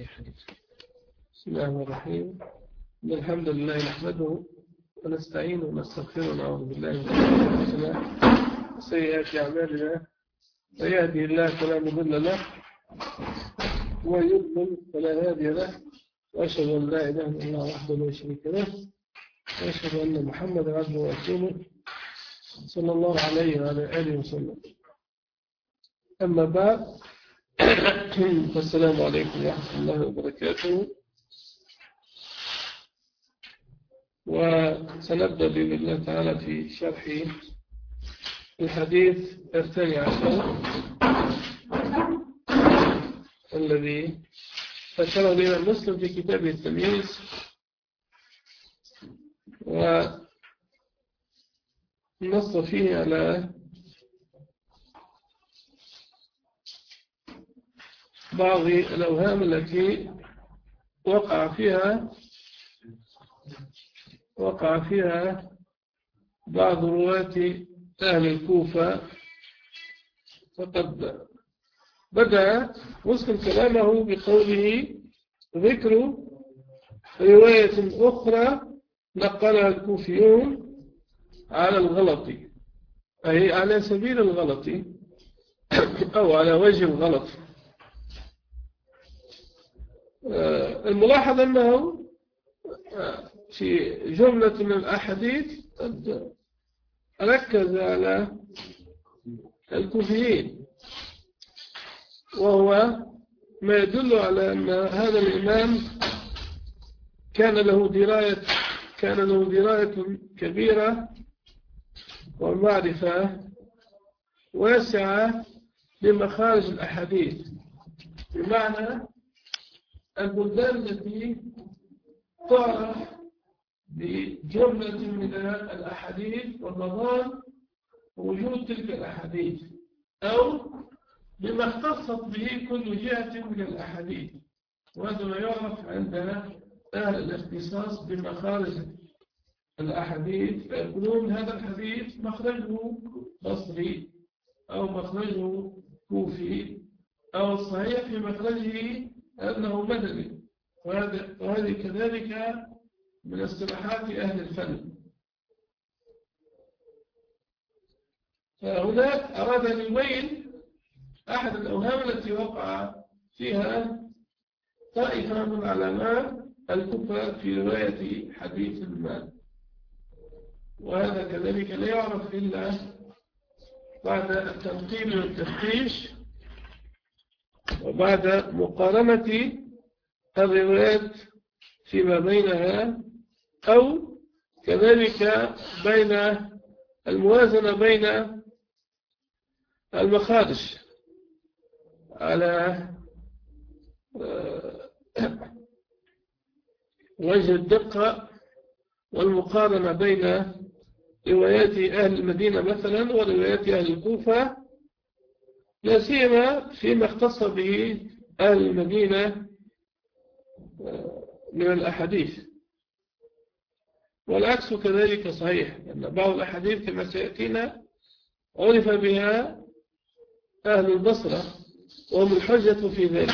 بسم الله الرحمن الرحيم. الحمد لله نحمده ونستعينه ونستغفره ونعوذ بالله من شرور أنفسنا وسيئات أعمالنا، من يهده الله فلا مضل له ومن يضلل فلا هادي له، وأشهد أن لا إله إلا الله وحده لا شريك له، وأشهد أن محمدا عبده ورسوله صلى الله عليه وعلى آله وسلم. أما بعد، فالسلام عليكم ورحمة الله وبركاته. وسنبدأ بإذن الله تعالى في شرح الحديث الثاني عشر الذي ذكره الإمام مسلم في كتابه التمييز، ونص فيه على بعض الأوهام التي وقع فيها بعض رواة أهل الكوفة. فقد بدأ مسلم كلامه بقوله: ذكر رواية أخرى نقلها الكوفيون على الغلط، أي على سبيل الغلط أو على وجه الغلط. الملاحظ أنه في جملة من الأحاديث قد ركز على الكوفيين، وهو ما يدل على أن هذا الإمام كان له دراية كبيرة ومعرفة واسعة بمخارج الأحاديث، بمعنى البلدان التي تعرف بجملة من الأحاديث والمضان وجود تلك الأحاديث، أو بما اختصت به كل جهة من الأحاديث. وهذا ما يعرف عند أهل الاختصاص بمخارج الأحاديث، فيقولون هذا الحديث مخرجه بصري أو مخرجه كوفي، أو الصحيح في مخرجه أنه مدني. وهذه كذلك من اصطلاحات أهل الفن. فهنا أراد أن يبين أحد الأوهام التي وقع فيها طائفة من علماء الكفار في رواية حديث المال، وهذا كذلك لا يعرف إلا بعد التنقيب والتفتيش وبعد مقارنة الروايات فيما بينها، أو كذلك بين الموازنة بين المخارج على وجه الدقة، والمقارنة بين روايات أهل المدينة مثلا وروايات أهل الكوفة، لا سيما فيما اختص به أهل المدينة من الأحاديث. والعكس كذلك صحيح، أن بعض الأحاديث كما سيأتينا عرف بها أهل البصرة، وهم الحجة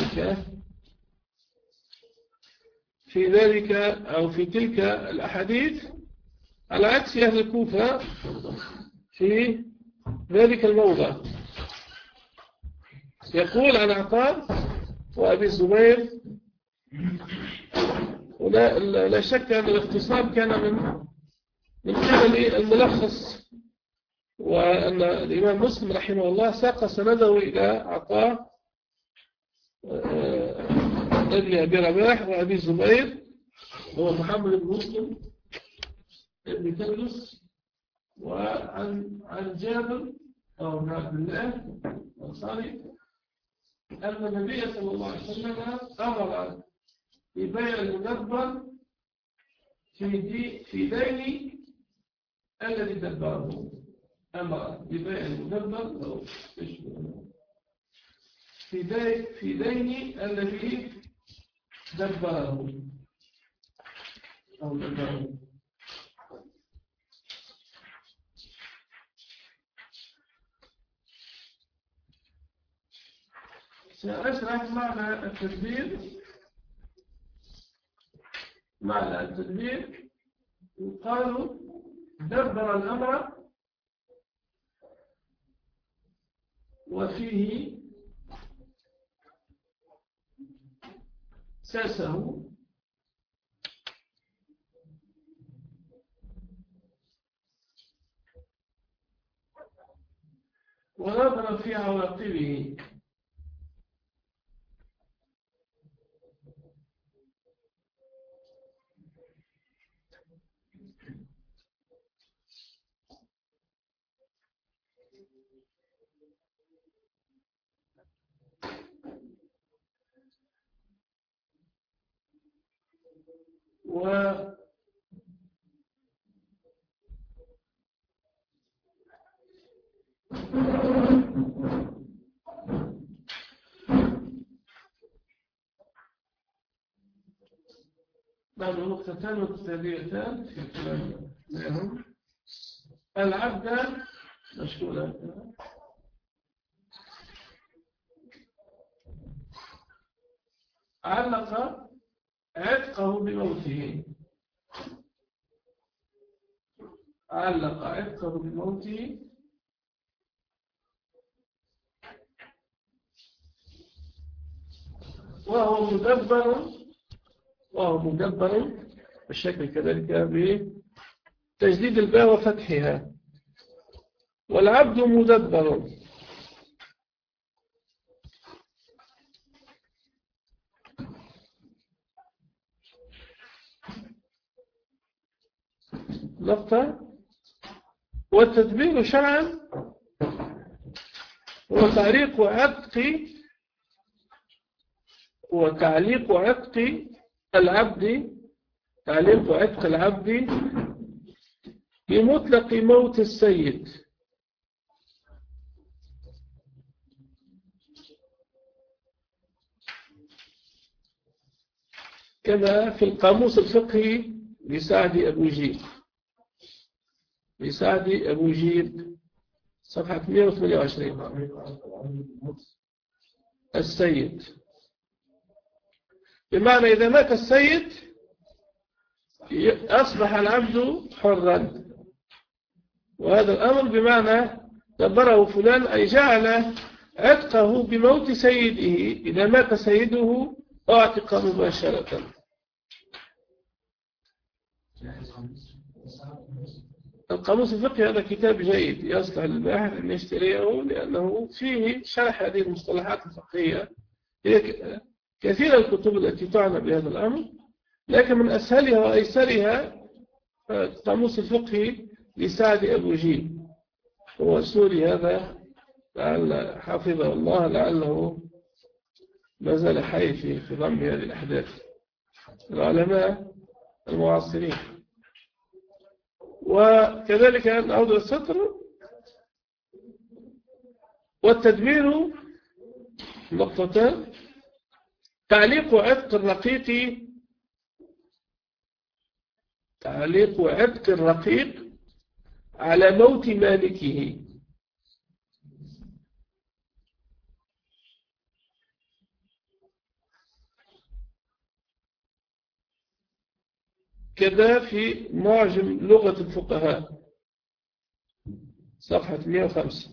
في ذلك أو في تلك الأحاديث، على عكس أهل الكوفة في ذلك الموضع. يقول عن عطاء وأبي الزبير، ولا شك أن الاختصار كان من قبل الملخص، وأن الإمام مسلم رحمه الله ساق سنده إلى عطاء ابن أبي رباح وأبي الزبير، هو محمد بن مسلم ابن تدرس، وعن جابر أو بن عبد الله الأنصاري أن النبي صلى الله عليه وسلم أمر ببيع المدبر في دين الذي دبره. أمر ببيع المدبر أو في دين الذي دبره أو دبره. سأشرح معنى التدبير معنى التدبير يقال دبر الأمر وفيه ساسه ونظر في عواقبه بعد نقطتان متتاليتان في كلام لهم العبد مشغولا علق عتقه بموته، علق عتقه بموته وهو مدبر بالشكل كذلك بتجديد الباء وفتحها، والعبد مدبر نقطة. والتدبير شرعا هو تعليق عتق العبد، تعليق عتق العبد بمطلق موت السيد، كما في القاموس الفقهي لسعد أبو جيل صفحة 128. السيد بمعنى إذا مات السيد أصبح العبد حرا، وهذا الأمر بمعنى دبره فلان أي جعل عتقه بموت سيده، إذا مات سيده أعتق مباشرة. القاموس الفقهي هذا كتاب جيد يصلح للباحث أن يشتريه، لأنه فيه شرح هذه المصطلحات الفقهية. هي كثير الكتب التي تعنى بهذا الأمر، لكن من أسهلها وأيسرها القاموس الفقهي لسعد أبو جيل، هو سوري هذا، لعل حفظه الله، لعله ما زال حي في ضم هذه الأحداث العلماء المعاصرين. وكذلك نعود السطر. والتدبير نقطتان: تعليق عتق الرقيق على موت مالكه، كذا في معجم لغة الفقهاء صفحة 105.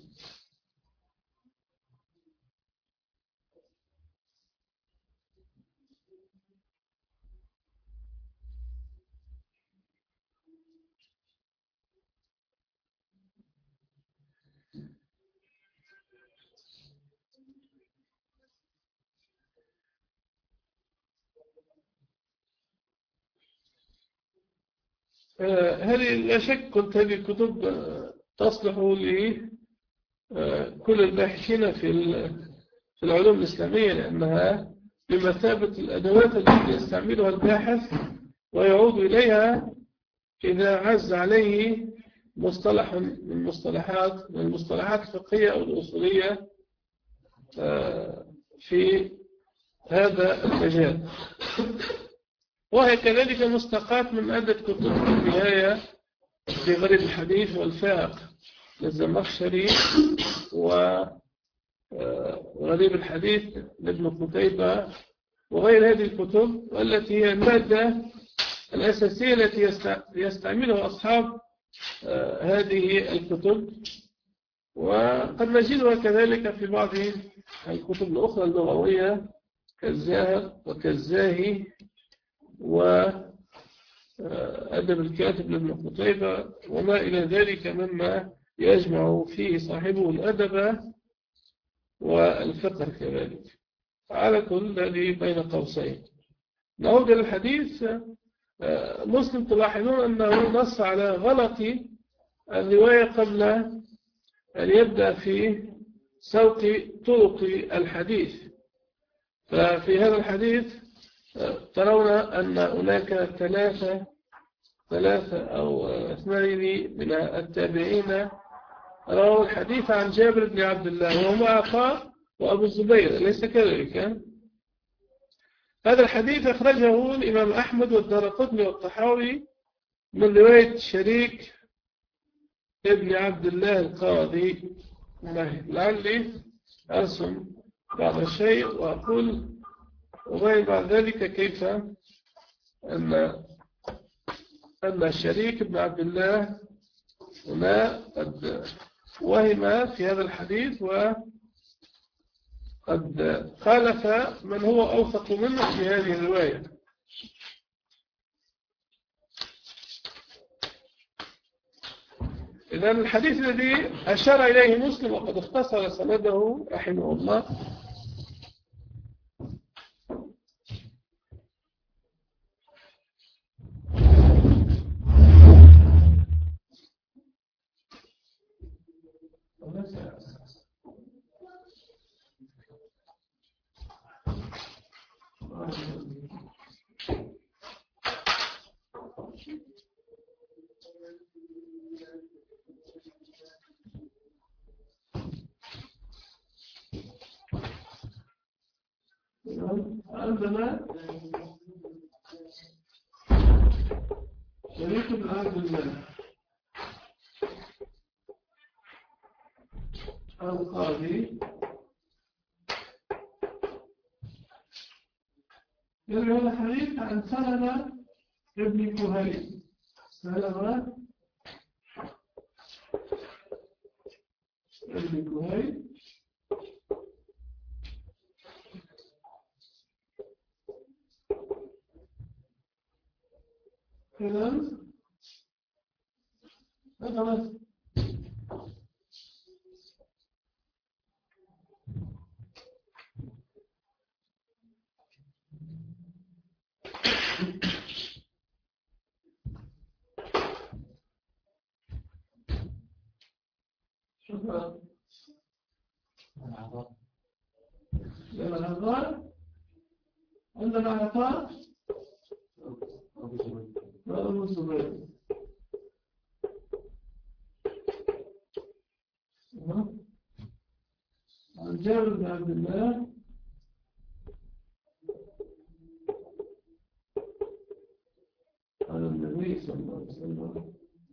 هذه لا شك قلت هذه الكتب تصلح لكل الباحثين في العلوم الإسلامية، لأنها بمثابة الأدوات التي يستعملها الباحث ويعود إليها إذا عز عليه مصطلح من المصطلحات الفقهية أو الأصولية في هذا المجال. وهي كذلك مستقاة من عدة كتب في النهاية في غريب الحديث والفائق للزمخشري، وغريب الحديث لابن قتيبة، وغير هذه الكتب، والتي هي المادة الأساسية التي يستعملها أصحاب هذه الكتب، وقد نجدها كذلك في بعض الكتب الأخرى اللغوية كالزاهر وكالزاهي وأدب الكاتب لابن قتيبة وما إلى ذلك مما يجمع فيه صاحبه الأدب والفقه كذلك. على كل هذه بين قوسين. نعود إلى الحديث. مسلم تلاحظون أنه نص على غلط الرواية قبل أن يبدأ في سوق طرق الحديث. ففي هذا الحديث ترون أن هناك ثلاثة أو اثنين من التابعين رووا الحديث عن جابر بن عبد الله وهما عطاء وأبو الزبير، أليس كذلك؟ هذا الحديث أخرجه الإمام أحمد والدارقطني والطحاوي من رواية شريك ابن عبد الله القاضي. لعلي أرسم بعض الشيء وأقول وغير بعد ذلك كيف أن شريك ابن عبد الله هنا قد وهم في هذا الحديث وقد خالف من هو أوثق منه في هذه الرواية. إذن الحديث الذي أشار إليه مسلم وقد اختصر سنده رحمه الله عندنا شريك بن عبد الله القاضي يروي هذا الحديث عن سلمة ابن كهيل. سلمة ابن كهيل إذن هذا شكرا. لما العطاء عندنا عطاء أبو الزبير عن جابر بن عبد الله عن النبي صلى الله عليه وسلم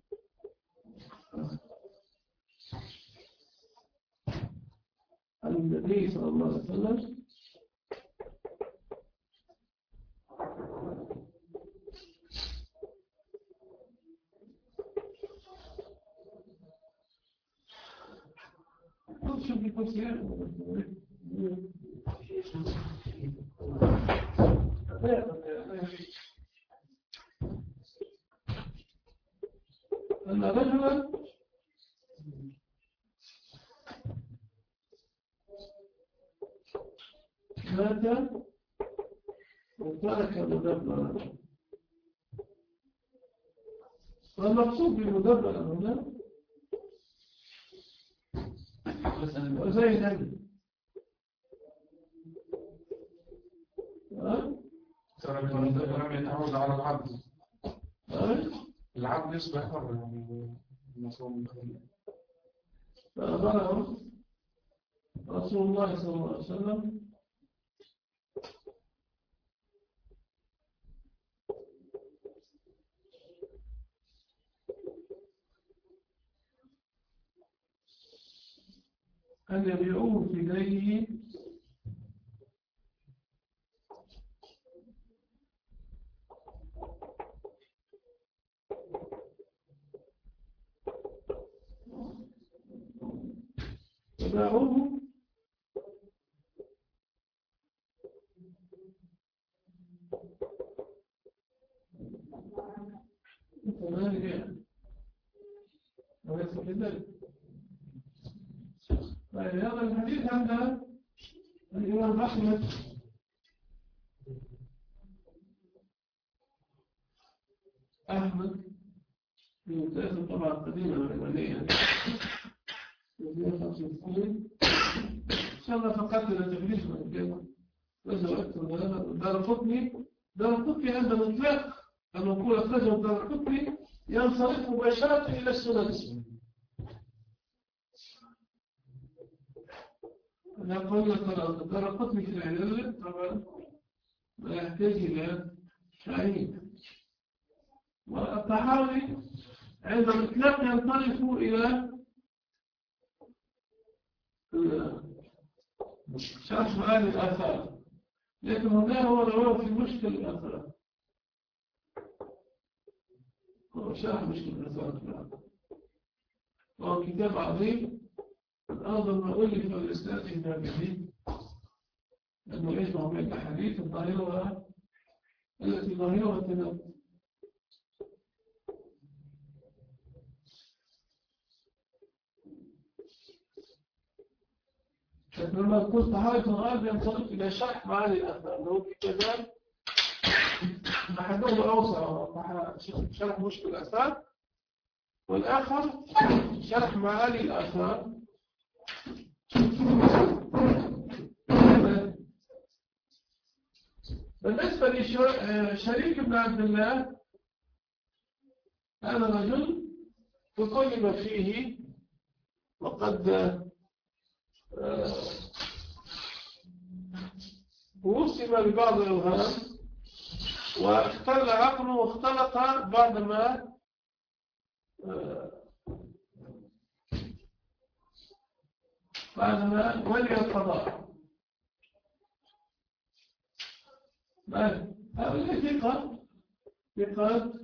عن النبي صلى الله عليه وسلم شوف الكرسي أن رجلا مات وترك مدبرا. والمقصود بالمدبر هنا وزي النبي ترى المدبر يتعود على العبد. العبد يصبح حر يعني المصوم. فأمره رسول الله صلى الله عليه وسلم أن يبيعوه في ديه وليس كذلك. هذا الحديث عند الإمام أحمد في متأثر طبعا قديمة الإيمانية إن شاء الله فقط لتفريش من الجامعة لازم أكتب هذا دار القطني عند الإطلاق أن نقول أخرجه دار القطني ينصرف مباشرة إلى السنن. أنا أقول لك دار القطني في العلل طبعا لا يحتاج إلى شعير، والطحاوي عند الإطلاق ينصرف إلى شرح معاني الآثار، لكن هنا هو رواه في مشكل الآثار، هو شرح مشكل الآثار، وهو كتاب عظيم أفضل ما أولف الإسلام في النابلين، أنه يجمع بين الحديث الظاهرة التي ظاهرها تنبه. لما قلت حالة الغالب ينطلق إلى شرح معاني الأثار، لو كتابان أحدهما أوسع شرح مشكل الآثار، والآخر شرح معاني الآثار. بالنسبة لشريك بن عبد الله، هذا رجل تكلم فيه وقد وصم ببعض الأوهام واختل عقله واختلط بعدما ولي القضاء. هؤلاء ثقات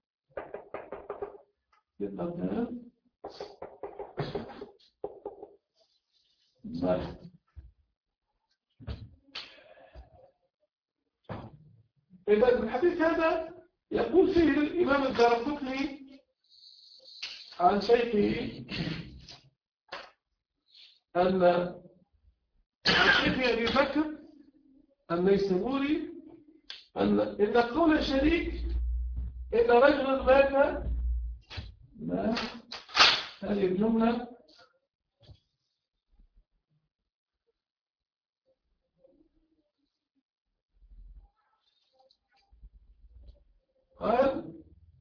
إذا الحديث هذا يقول فيه الإمام الدارقطني عن شيخه عن شيخ أبي بكر النيسابوري إن قول شريك إن رجلا مات، هذه الجملة قال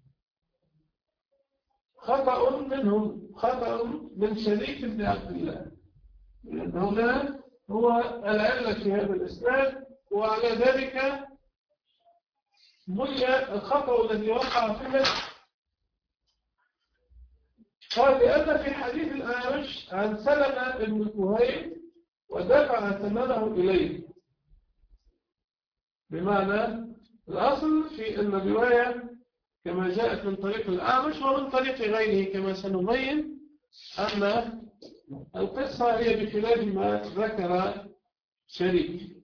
خطأ من شريك بن عبد الله، لأن هنا هو العلة في هذا الإسناد، وعلى ذلك بني الخطأ الذي وقع فيه. قال لأن في حديث الأعمش عن سلمة بن كهيل ودفع ثمنه إليه، بمعنى الأصل في أن الرواية كما جاءت من طريق الأعمش ومن طريق غيره، كما سنبين أن القصة هي بخلاف ما ذكر شريك.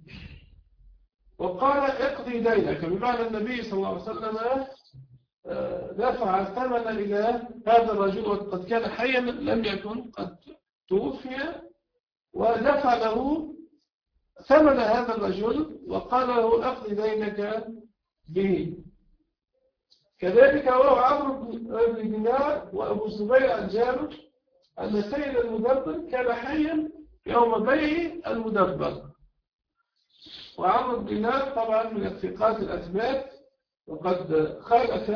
وقال اقضي دينك، بمعنى النبي صلى الله عليه وسلم دفع الثمن إلى هذا الرجل وقد كان حيا لم يكن قد توفي، ودفع له ثمن هذا الرجل وقال له اقضي دينك به. كذلك روى عمرو بن دينار وأبو الزبير عن جابر أن سيد المدبر كان حيا يوم بيع المدبر. وعمرو بن دينار طبعا من الثقات الأثبات، وقد خالف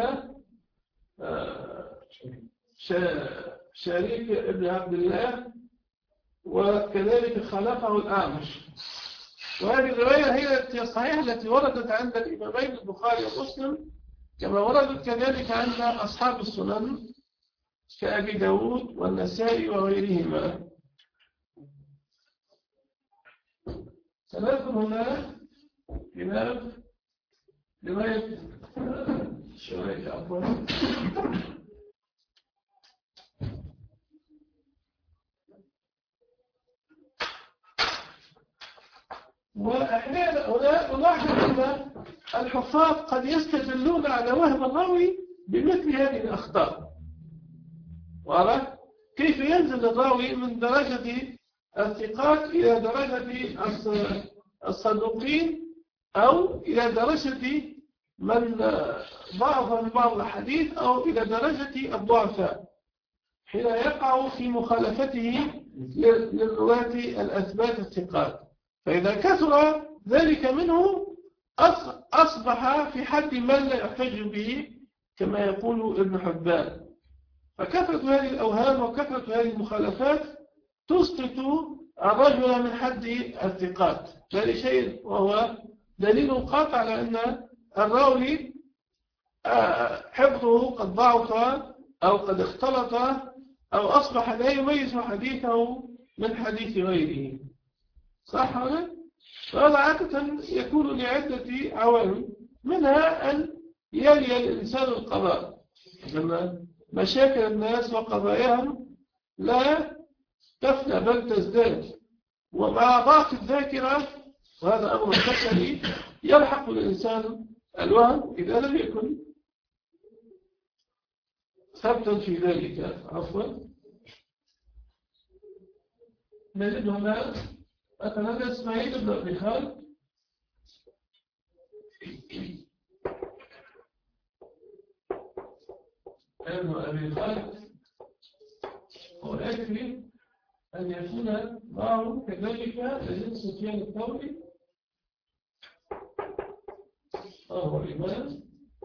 شريك ابن عبد الله، وكذلك خالفه الأعمش. وهذه الرواية هي الصحيحة التي وردت عند الإمامين البخاري ومسلم، كما وردت كذلك عند أصحاب السنن كأبي داود والنسائي وغيرهما. سنذكر هنا كتاب رواية شوية عفوا وأحيانا نلاحظ أن الحفاظ قد يستدلون على وهم الراوي بمثل هذه الأخطاء. واضح؟ كيف ينزل الراوي من درجة الثقات إلى درجة الصدوقين أو إلى درجة من ضعف من بعض الحديث أو إلى درجة الضعفاء حين يقع في مخالفته للرواة الأثبات الثقات. فإذا كثر ذلك منه أصبح في حد من لا يحتج به كما يقول ابن حبان. فكثرة هذه الأوهام وكثرة هذه المخالفات تسقط الرجل من حد الثقات، لا لشيء، وهو دليل قاطع على أن الراوي حفظه قد ضعف أو قد اختلط أو أصبح لا يميز حديثه من حديث غيره. صح هذا؟ فهذا عادة يكون لعدة عوامل، منها أن يلي الإنسان القضاء، لأن مشاكل الناس وقضاياهم لا تفنى بل تزداد، ومع ضعف الذاكرة وهذا أمر بشري يلحق الإنسان الوهم إذا لم يكن ثبتا في ذلك. عفوا، نجد هنا مثلا إسماعيل بن أبي خالد ابن أبي خالد، ويكفي أن يكون معه كذلك لجنس سفيان الثوري وهو الإمام،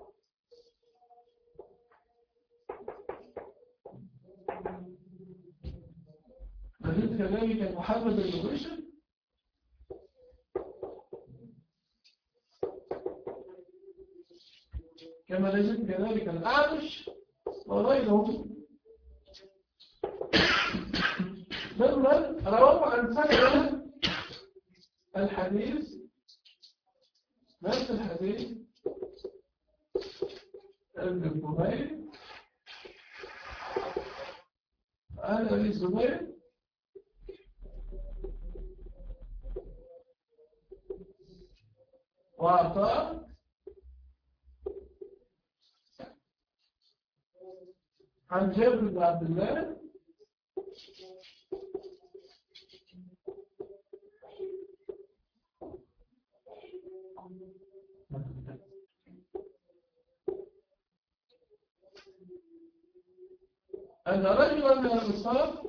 لجنس كذلك محمد بن رشد كما لجنس كذلك الأعمش وغيره ممن رووا عن سنة الحديث نفس الحديث ابن الزبير عن أبي الزبير وعطاء عن جابر بن عبد الله أن رجلا من الأنصار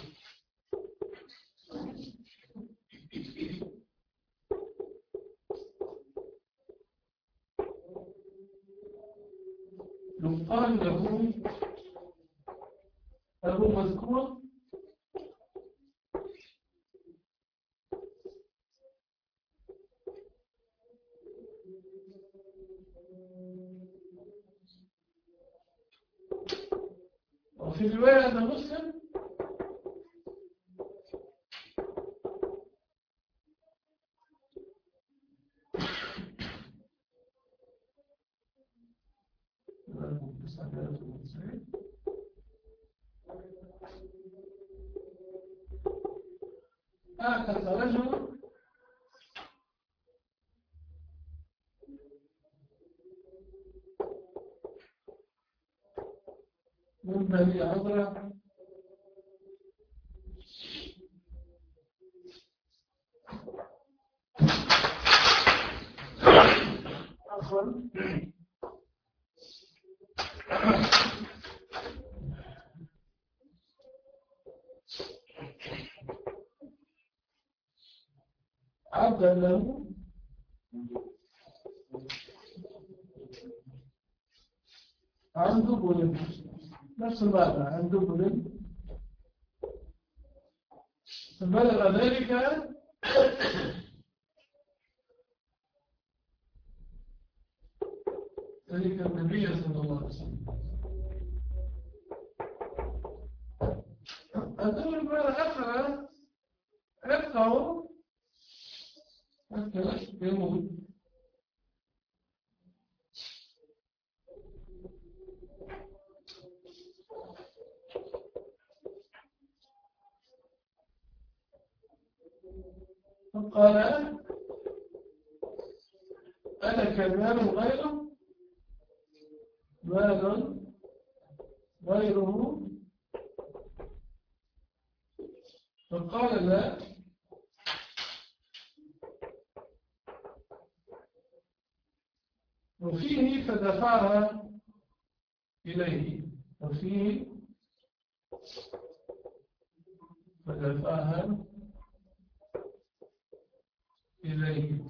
يقال له أبو مذكور وفي رواية أن مسلم أعتق رجل من بني عذرة عفوا عبدا له عن دبل، نفس المعنى، عن دبل، فبلغ ذلك النبي صلى الله عليه وسلم. الدبل بمعنى أخر عفقه يموت. فقال ألك مال غيره فقال لا، وفيه فدفعها إليه، وفيه فدفعها إليه.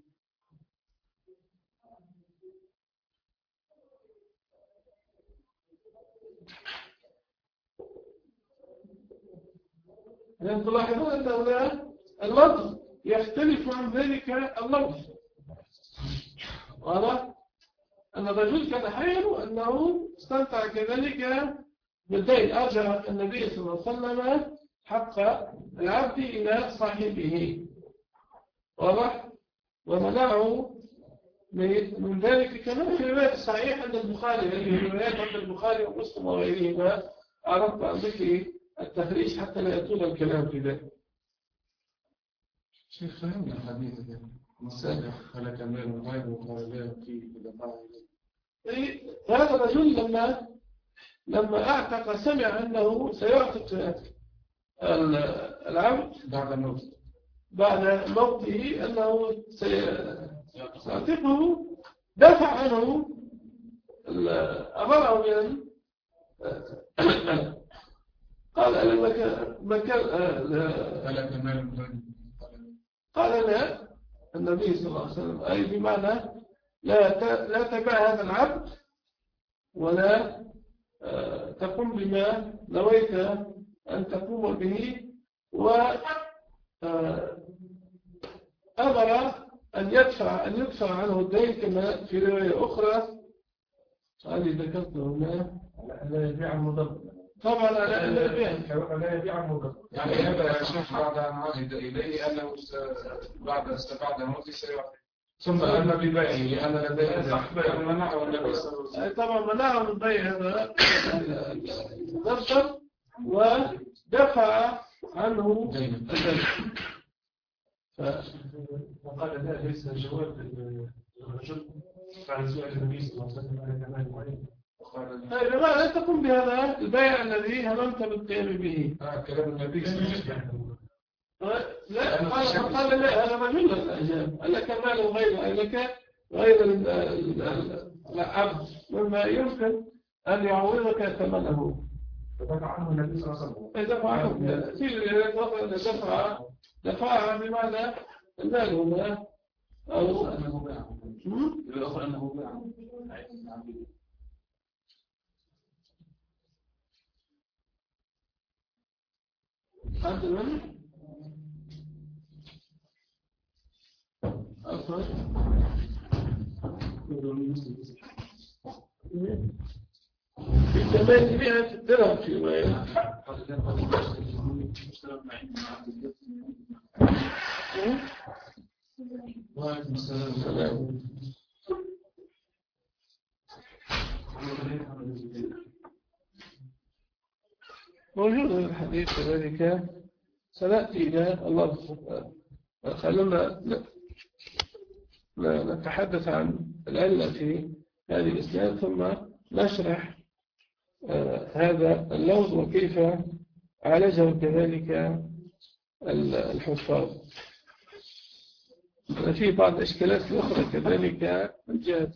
لأن تلاحظون أن هنا اللفظ يختلف عن ذلك اللفظ. واضح؟ أن الرجل كان حيا وأنه استمتع كذلك بالدين، أرجع النبي صلى الله عليه وسلم حق العبد إلى صاحبه. واضح؟ ومنعه من ذلك كما في رواية الصحيح عند البخاري، هذه روايات عند البخاري ومسلم وغيرهما. أردت عن ذكر التخريج حتى لا يطول الكلام في ذلك. شيخ فهمنا الحديث ده مسألة هلك مال غيره وقال لا في دفاع إليه. هذا الرجل لما أعتق سمع أنه سيعتق العبد بعد موته، أنه سيعتقه، دفع عنه، أمره من قال قال لا النبي صلى الله عليه وسلم، أي بمعنى لا تبع هذا العبد ولا تقوم بما نويت أن تقوم به، وأمر أن يدفع عنه الدين كما في رواية أخرى. هذه ذكرته هنا، لا يبيع المضر. طبعا لا يبيع المضر. يعني هذا يا شيخ بعد أن عهد إليه أنه بعد موته سيعطي، ثم أن ببيعه لأن لديه صاحبه منعه النبي صلى الله عليه وسلم. طبعا منعه من بيع هذا النفر ودفع عنه الدين. فقال لا، ليس جواب الرجل بعد سؤال النبي صلى الله عليه وسلم على كمال معين. لا تقوم بهذا البيع الذي هممت بالقيام به. كلام النبي صلى الله عليه وسلم. لا قال لا، هذا رجل الأجاب، لك مال غير العبد مما يمكن أن يعوضك ثمنه. فدفع عنه النبي صلى الله عليه وسلم. دفع بمعنى المال هنا، أو أنه باع. الآخر أنه باع. عبد الملك أصلا في 800 درهم في رواية. وعليكم السلام. موجود الحديث كذلك، سنأتي إلى الله. خلونا نتحدث عن العلة في هذه الإسلام، ثم نشرح هذا اللفظ وكيف عالجه كذلك الحفاظ. في بعض الإشكالات الأخرى كذلك من جهة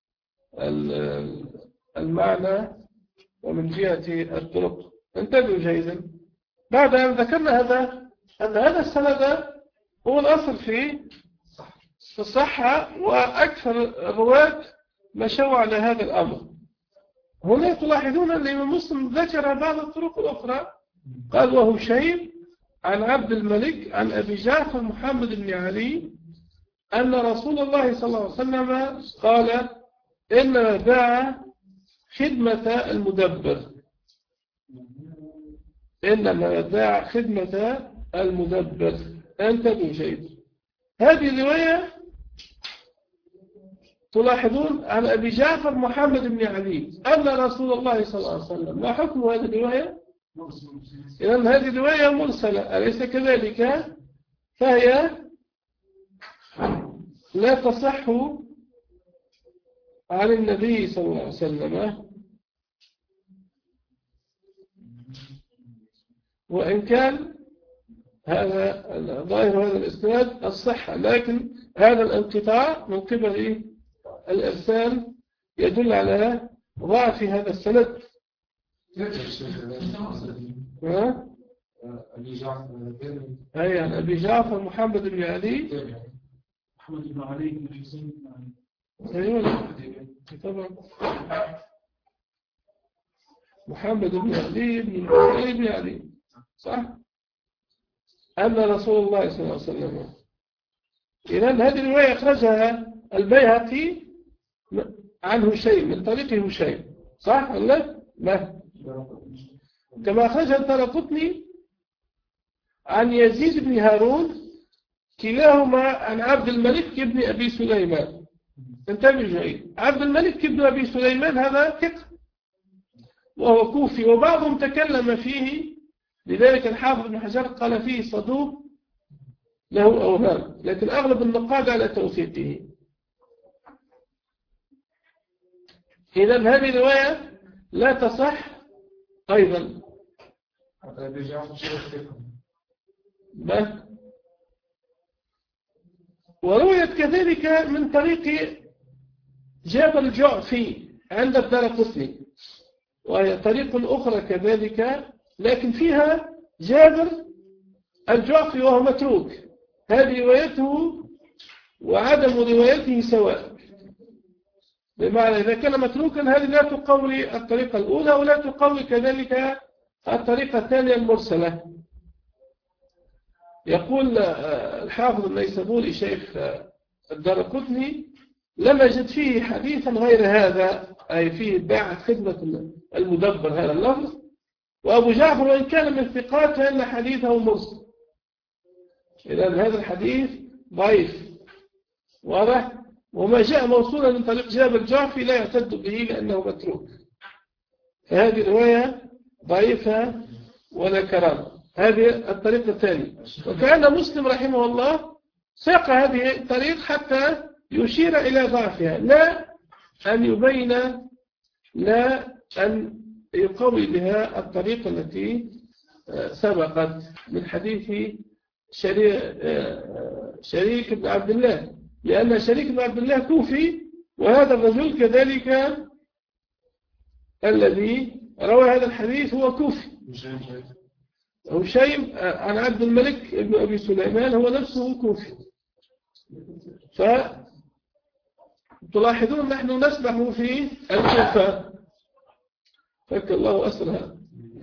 المعنى ومن جهة الطرق. انتبهوا جيدا، بعد أن ذكرنا أن هذا السند هو الأصل في الصحة، وأكثر الرواة مشوا على هذا الأمر. هنا تلاحظون أن الإمام مسلم ذكر بعض الطرق الأخرى، قال وهو شيء عن عبد الملك عن أبي جعفر محمد بن علي أن رسول الله صلى الله عليه وسلم قال إنما باع خدمة المدبر، إنما باع خدمة المدبر. انتبهوا شيء، هذه الرواية تلاحظون عن أبي جعفر محمد بن علي أن رسول الله صلى الله عليه وسلم. ما حكم هذه الرواية؟ إذن هذه الرواية مرسلة، أليس كذلك؟ فهي لا تصح عن النبي صلى الله عليه وسلم، وإن كان هذا ظاهر هذا الإسناد الصحة، لكن هذا الانقطاع من قبل الإرسال يدل على ضعف هذا السند. أي عن أبي جعفر محمد بن علي، محمد بن علي بن حسين بن علي. أيوة طبعا محمد بن علي بن حسين بن علي، صح؟ أن رسول الله صلى الله عليه وسلم. إذن هذه الرواية أخرجها البيهقي عن هشيم من طريق هشيم، صح ولا لا؟ كما أخرجها الدارقطني عن يزيد بن هارون، كلاهما عن عبد الملك بن أبي سليمان. انتبه جيد، عبد الملك بن أبي سليمان هذا ثقة وهو كوفي، وبعضهم تكلم فيه، لذلك الحافظ بن حجر قال فيه صدوق له أوهام، لكن أغلب النقاد على توثيقه. إذن هذه الرواية لا تصح أيضا. ورويت كذلك من طريق جابر الجعفي عند الدارقطني، وهي طريق أخرى كذلك، لكن فيها جابر الجعفي وهو متروك. هذه روايته وعدم روايته سواء، بمعنى إذا كان متروكا هذه لا تقوي الطريقة الأولى ولا تقوي كذلك الطريقة الثانية المرسلة. يقول الحافظ النيسابوري شيخ الدارقطني: لم أجد فيه حديثا غير هذا، أي فيه باع خدمة المدبر هذا اللفظ. وأبو جعفر وإن كان من ثقات فإن حديثه مرسل. إذن هذا الحديث ضعيف واضح، وما جاء موصولا من طريق جابر الجعفي لا يعتد به لأنه متروك، فهذه الرواية ضعيفة ولا كرامة. هذه الطريقة الثانية. وكأن مسلم رحمه الله ساق هذه الطريق حتى يشير إلى ضعفها، لا أن يبين، لا أن يقوي بها الطريقة التي سبقت من حديث شريك بن عبد الله، لأن شريك بن عبد الله كوفي، وهذا الرجل كذلك الذي روى هذا الحديث هو كوفي. هشيم عن عبد الملك بن أبي سليمان هو نفسه كوفي. فتلاحظون نحن نسبح في الكوفة، فك الله أسرها.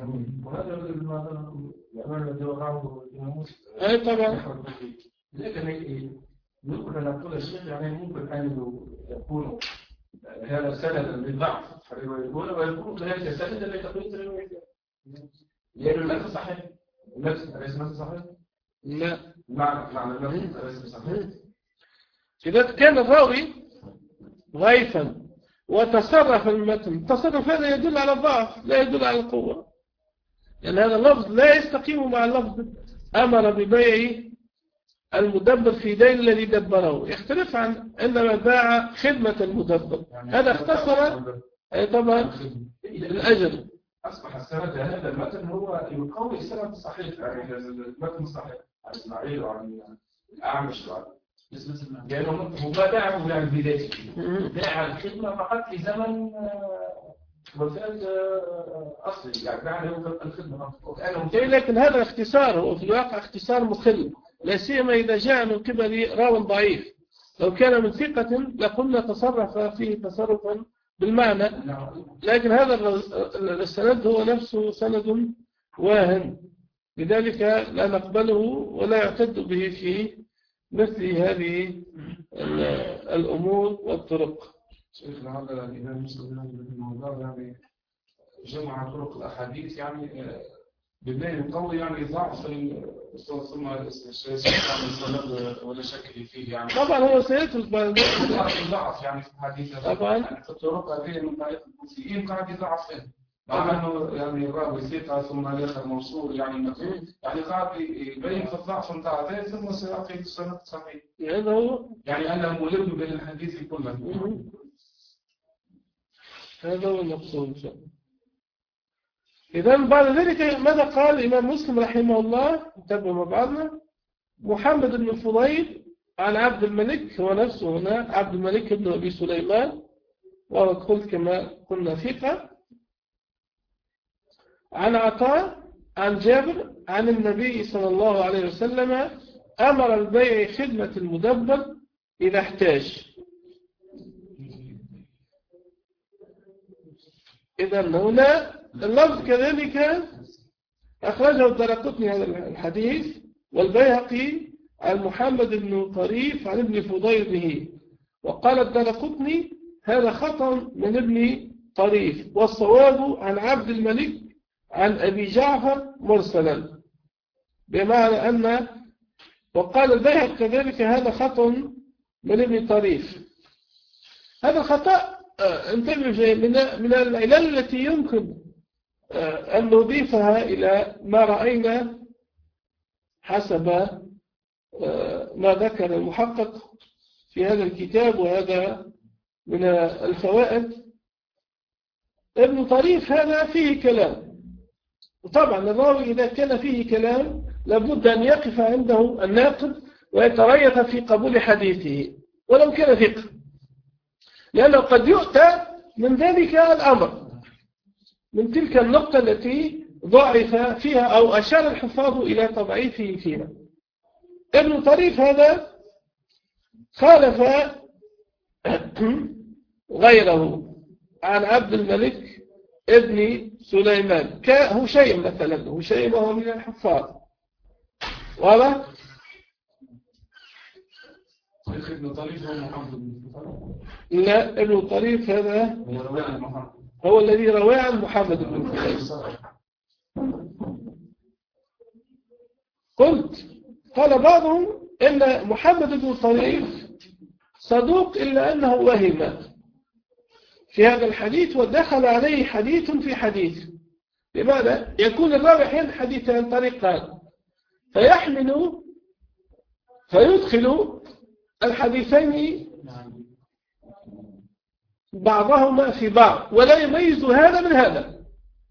أي طبعا. لكن ممكن أن نقول الشيخ يعني ممكن أن يكون هذا سندا للضعف ويكون كذلك سندا لتقوية الرواية، لأنه اللفظ صحيح. اللفظ أليس مثل صحيح؟ لا، معنى اللفظ أليس صحيح. إذا كان الراوي ضعيفا وتصرف المتن، التصرف هذا يدل على الضعف لا يدل على القوة، لأن هذا اللفظ لا يستقيم مع اللفظ أمر ببيع المدبر في دين الذي دبره، يختلف عن عندما باع خدمة المدبر، هذا اختصر طبعا الأجر. أصبح السند هذا المتن هو يقوي السند الصحيح، يعني المتن الصحيح عن إسماعيل وعن الأعمش لأنه هو باعه يعني بدايته، باع الخدمة فقط في زمن وفاة أصلي، يعني باع له الخدمة فقط. لكن هذا اختصار، هو في الواقع اختصار مخل، لا سيما إذا جاء من قبل راو ضعيف. لو كان من ثقة لقلنا تصرف فيه تصرفا بالمعنى، لكن هذا السند هو نفسه سند واهن، لذلك لا نقبله ولا يعتد به في مثل هذه الأمور والطرق. شيخنا هذا الإمام مسلم في الموضوع يعني جمع طرق الأحاديث يعني بالله يقوي يعني ضعف ثم السند ولا شك فيه يعني. طبعا هو سيترك بعد ضعف يعني في الحديث طبعا يعني في الطرق هذه من طريق الكوفيين قاعد يضعف مع انه يعني راوي ثقه ثم الاخر موصول يعني يعني قاعد يبين في الضعف نتاع ذلك ثم سيعطي السند صحيح. هذا هو يعني انه ملم بالحديث كله. هذا هو المقصود إن شاء الله. إذا بعد ذلك ماذا قال الإمام مسلم رحمه الله؟ انتبهوا مع بعضنا. محمد بن فضيل عن عبد الملك، هو نفسه هنا عبد الملك بن أبي سليمان، وهو قلت كما قلنا ثقة، عن عطاء عن جابر عن النبي صلى الله عليه وسلم أمر البيع خدمة المدبر إذا احتاج. إذا هنا اللفظ كذلك أخرجه الدارقطني هذا الحديث والبيهقي عن محمد بن طريف عن ابن فضيل به، وقال الدارقطني هذا خطأ من ابن طريف، والصواب عن عبد الملك عن أبي جعفر مرسلا، بمعنى أن، وقال البيهقي كذلك هذا خطأ من ابن طريف. هذا الخطأ انتبه من العلل التي يمكن أن نضيفها إلى ما رأينا حسب ما ذكر المحقق في هذا الكتاب، وهذا من الفوائد. ابن طريف هذا فيه كلام، وطبعا الراوي إذا كان فيه كلام لابد أن يقف عنده الناقد ويتريث في قبول حديثه ولو كان ثقة، لأنه قد يؤتى من ذلك الأمر، من تلك النقطة التي ضعف فيها أو أشار الحفاظ إلى تضعيفه فيها. ابن طريف هذا خالف غيره عن عبد الملك ابن سليمان كهشيم مثلا، هشيم وهو من الحفاظ، واضح؟ ابن طريف هو محمد بن فضيل؟ لا، ابن طريف هذا هو الذي رواه عن محمد بن فضيل. قال بعضهم إن محمد بن طريف صدوق إلا أنه وهم في هذا الحديث ودخل عليه حديث في حديث. لماذا؟ يكون الراوي أحيانا حديثان طريقان، فيدخل الحديثين بعضهما في بعض ولا يميز هذا من هذا.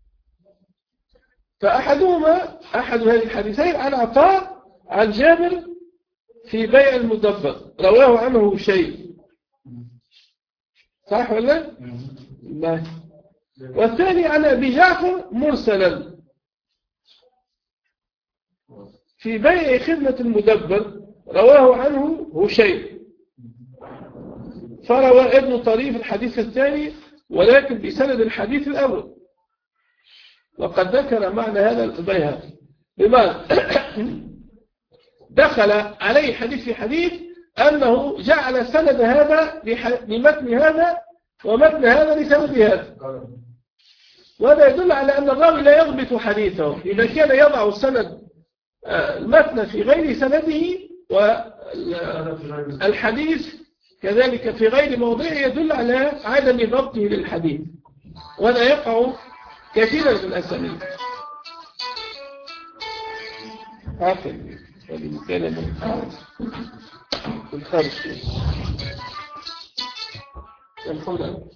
أحد هذه الحديثين عن عطاء عن جابر في بيع المدبر، رواه عنه شيء، صح ولا لا؟ والثاني عن أبي جعفر مرسلا في بيع خدمة المدبر، رواه عنه شيء. فروى ابن طريف الحديث الثاني ولكن بسند الحديث الأول، وقد ذكر معنى هذا البيهقي، بمعنى دخل عليه حديث في حديث أنه جعل سند هذا لمتن هذا ومتن هذا لسند هذا، وهذا يدل على أن الراوي لا يضبط حديثه إذا كان يضع السند المتن في غير سنده والحديث كذلك في غير موضعه، يدل على عدم ضبطه للحديث، وهذا يقع كثيرا في الأسانيد. هكذا كان الخارج الحمد لله.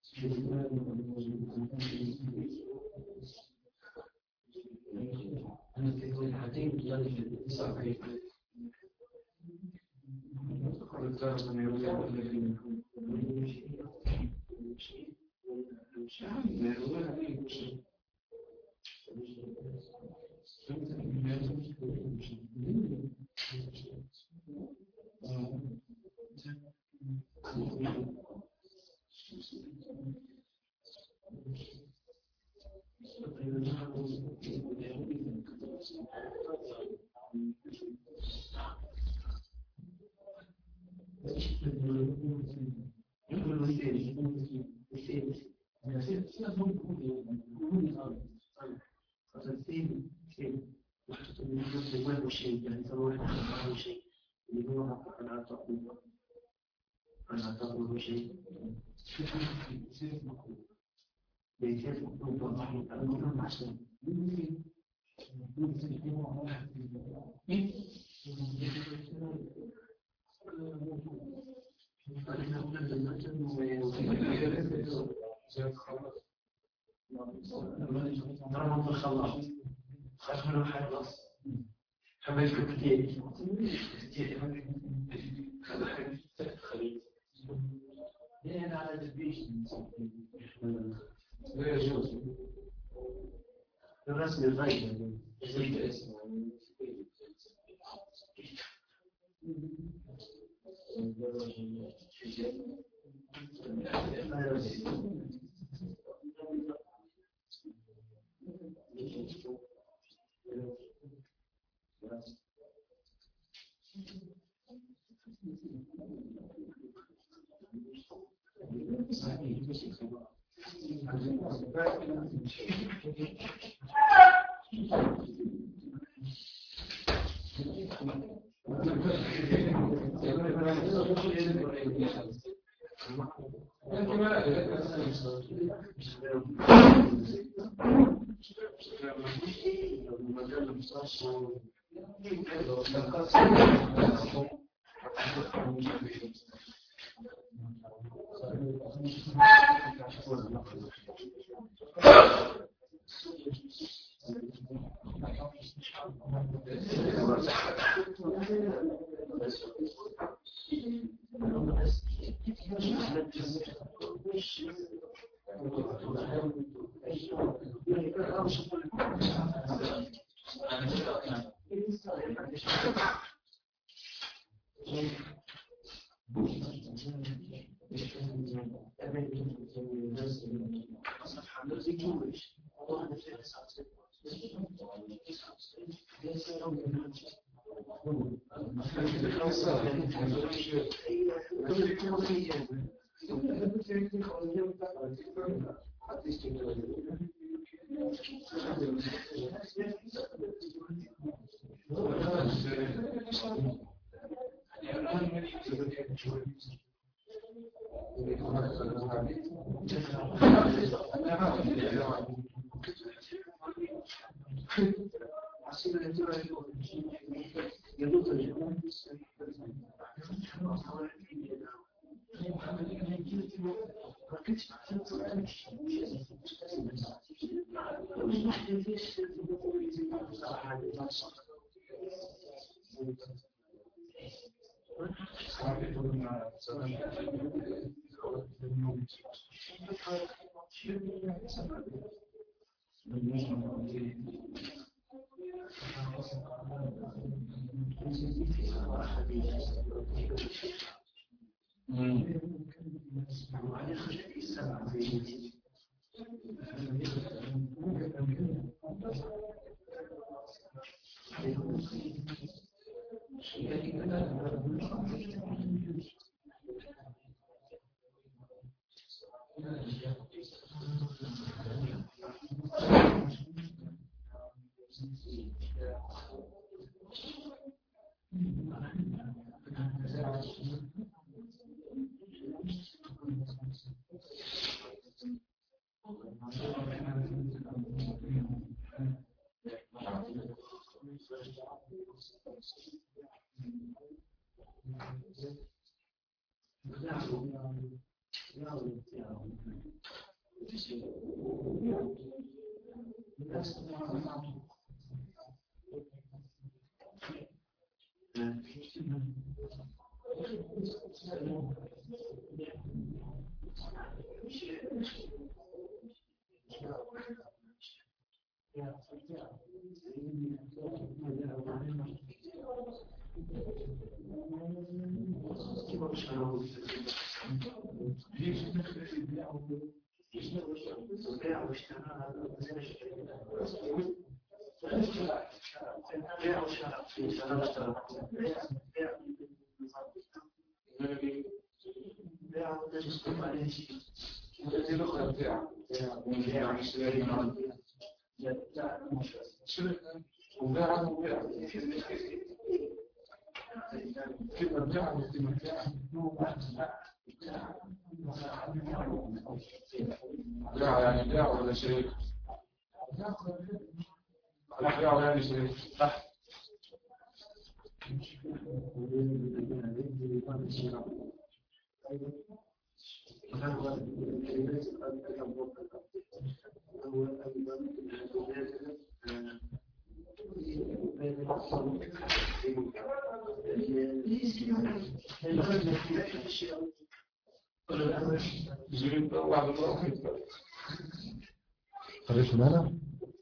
الرسم الغير يعني بيع ولا شريك؟ بيع ولا شريك؟ صح. خليش مانا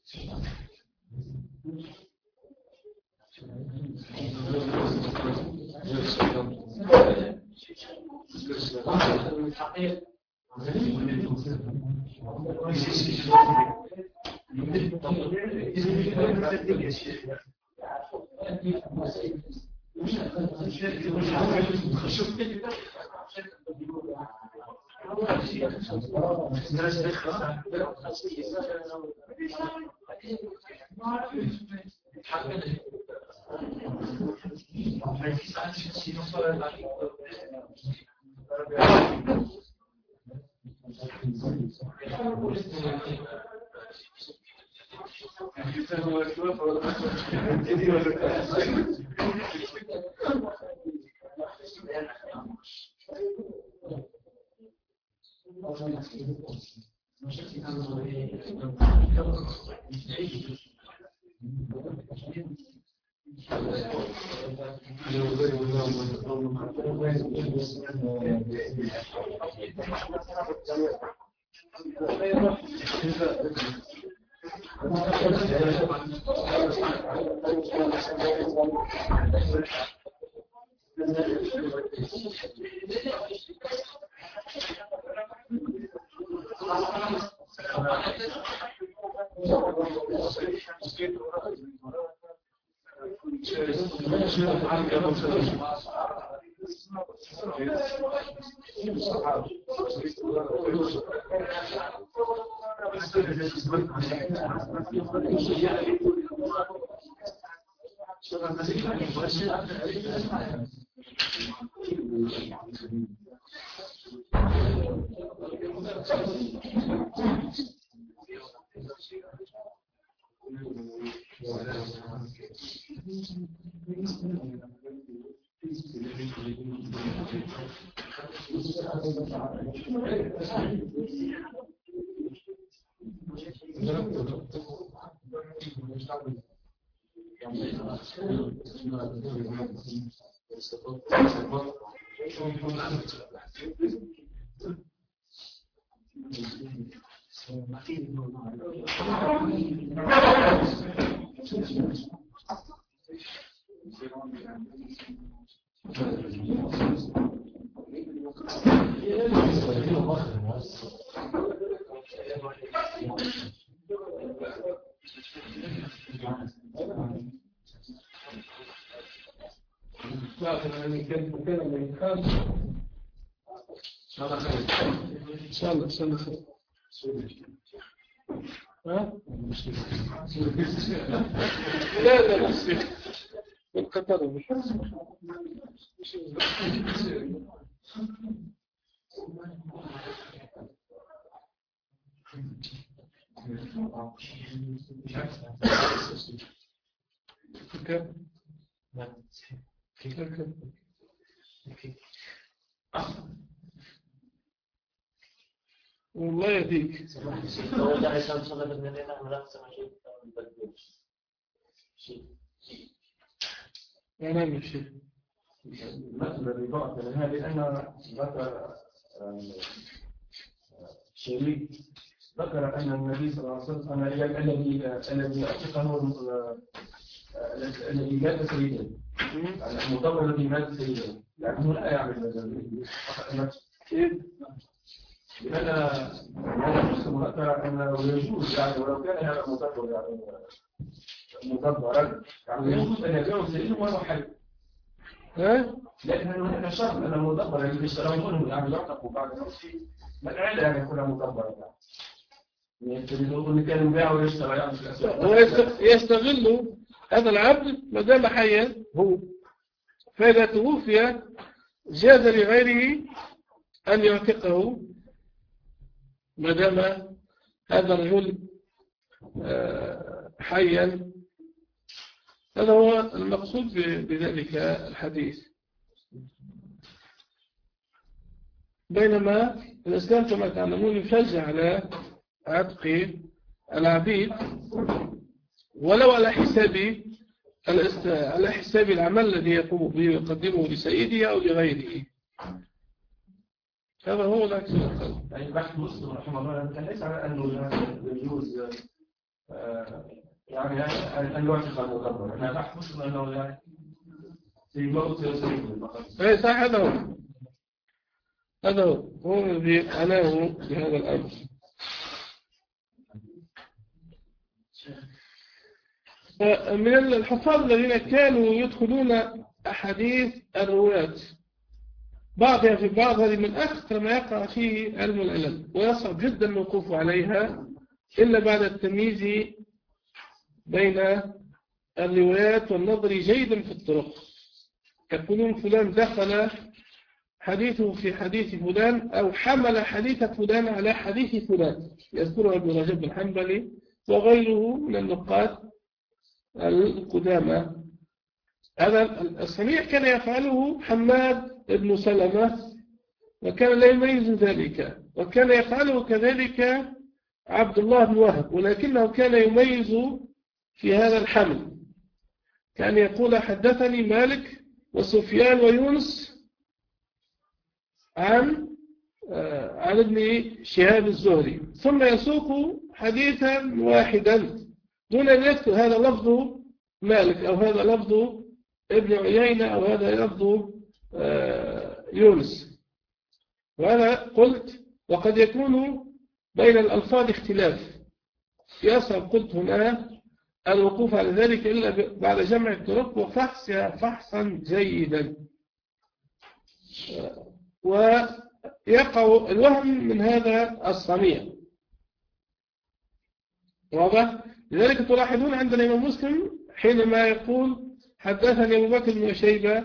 إن شاء الله خير. ها؟ لا من قطر والله يهديك. هو ده عشان صلى بالنبي نعمل أحسن شيء شيء أنا من شيء المثل الذي ضعف لها لأن ذكر شريك ذكر أن النبي صلى الله عليه وسلم الذي أطلقه الذي مات سيدا، يعني المدبر الذي مات سيدا، يعني هو لا يعمل لأن مسلم ذكر أنه يجوز يعني ولو كان هذا المدبر يعني مدبرا يعني يجوز أن يجوز سيده وهو حي. لكن هذا شرط أن المدبر الذي يشترونه يعني يعتق بعد موته من أعلى أن يكون مدبرا ويستغل هذا العبد ما دام حيا هو، فإذا توفي جاز لغيره أن يعتقه ما دام هذا الرجل حيا. هذا هو المقصود بذلك الحديث. بينما الإسلام كما تعلمون يشجع على عتق العبيد ولو على حساب العمل الذي يقوم به ويقدمه لسيده أو لغيره. هذا هو العكس الأقل. يعني بحث مسلم رحمه الله كان ليس على أنه يجوز يعني أن يعتق المدبر، أنا بحث مسلم أنه يعني في موت أي صح. هذا هو الذي عناه بهذا الأمر. من الحفاظ الذين كانوا يدخلون أحاديث الرواة بعضها في بعض، هذه من أخطر ما يقع فيه علم العلم، ويصعب جدا الوقوف عليها إلا بعد التمييز بين الروايات والنظر جيدا في الطرق. يقولون فلان دخل حديثه في حديث فلان أو حمل حديث فلان على حديث فلان، يذكره ابن رجب الحنبلي وغيره من النقاد القدامى. هذا الصنيع كان يفعله حماد بن سلمة وكان لا يميز ذلك، وكان يفعله كذلك عبد الله بن وهب، ولكنه كان يميز في هذا الحمل. كان يقول حدثني مالك وسفيان ويونس عن ابن شهاب الزهري، ثم يسوق حديثا واحدا دون أن يكتب هذا لفظ مالك أو هذا لفظ ابن عيينة أو هذا لفظ يونس. وأنا قلت وقد يكون بين الألفاظ اختلاف، يصعب قلت هنا الوقوف على ذلك إلا بعد جمع الطرق وفحصها فحصا جيدا. ويقع الوهم من هذا الصنيع. واضح؟ لذلك تلاحظون عند الإمام مسلم حينما يقول حدثني أبو بكر بن شيبة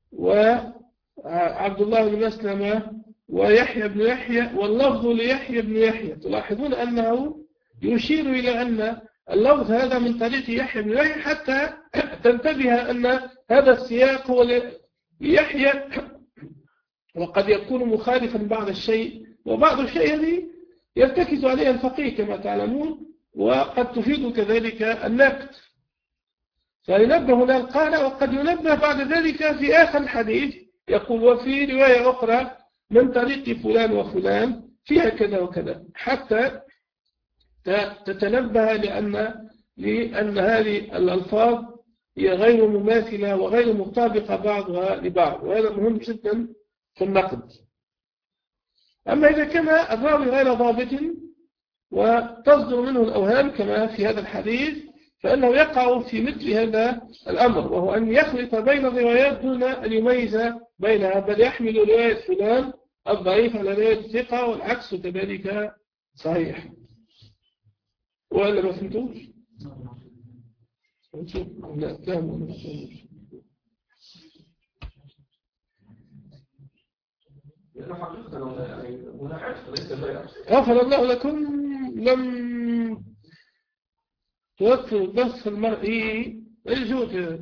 وعبد الله بن مسلمة ويحيى بن يحيى واللفظ ليحيى بن يحيى، تلاحظون أنه يشير إلى أن اللفظ هذا من طريق يحيى بن يحيى حتى تنتبه أن هذا السياق هو ليحيى، وقد يكون مخالفا بعض الشيء، وبعض الشيء الذي يرتكز عليه الفقيه كما تعلمون، وقد تفيد كذلك النقد. فينبه هنا القارئ، وقد ينبه بعد ذلك في آخر الحديث يقول وفي رواية أخرى من طريق فلان وفلان فيها كذا وكذا، حتى تتنبه لأن هذه الألفاظ هي غير مماثلة وغير مطابقة بعضها لبعض، وهذا مهم جدا في النقد. أما إذا كان الراوي غير ضابط وتصدر منه الأوهام كما في هذا الحديث، فإنه يقع في مثل هذا الأمر، وهو أن يخلط بين الروايات دون أن يميز بينها، بل يحمل رواية فلان الضعيف على رواية الثقة والعكس كذلك صحيح. ولا ما فهمتوش؟ لا فهموا. غفر الله لكم لم توفر البث المرئي الجود.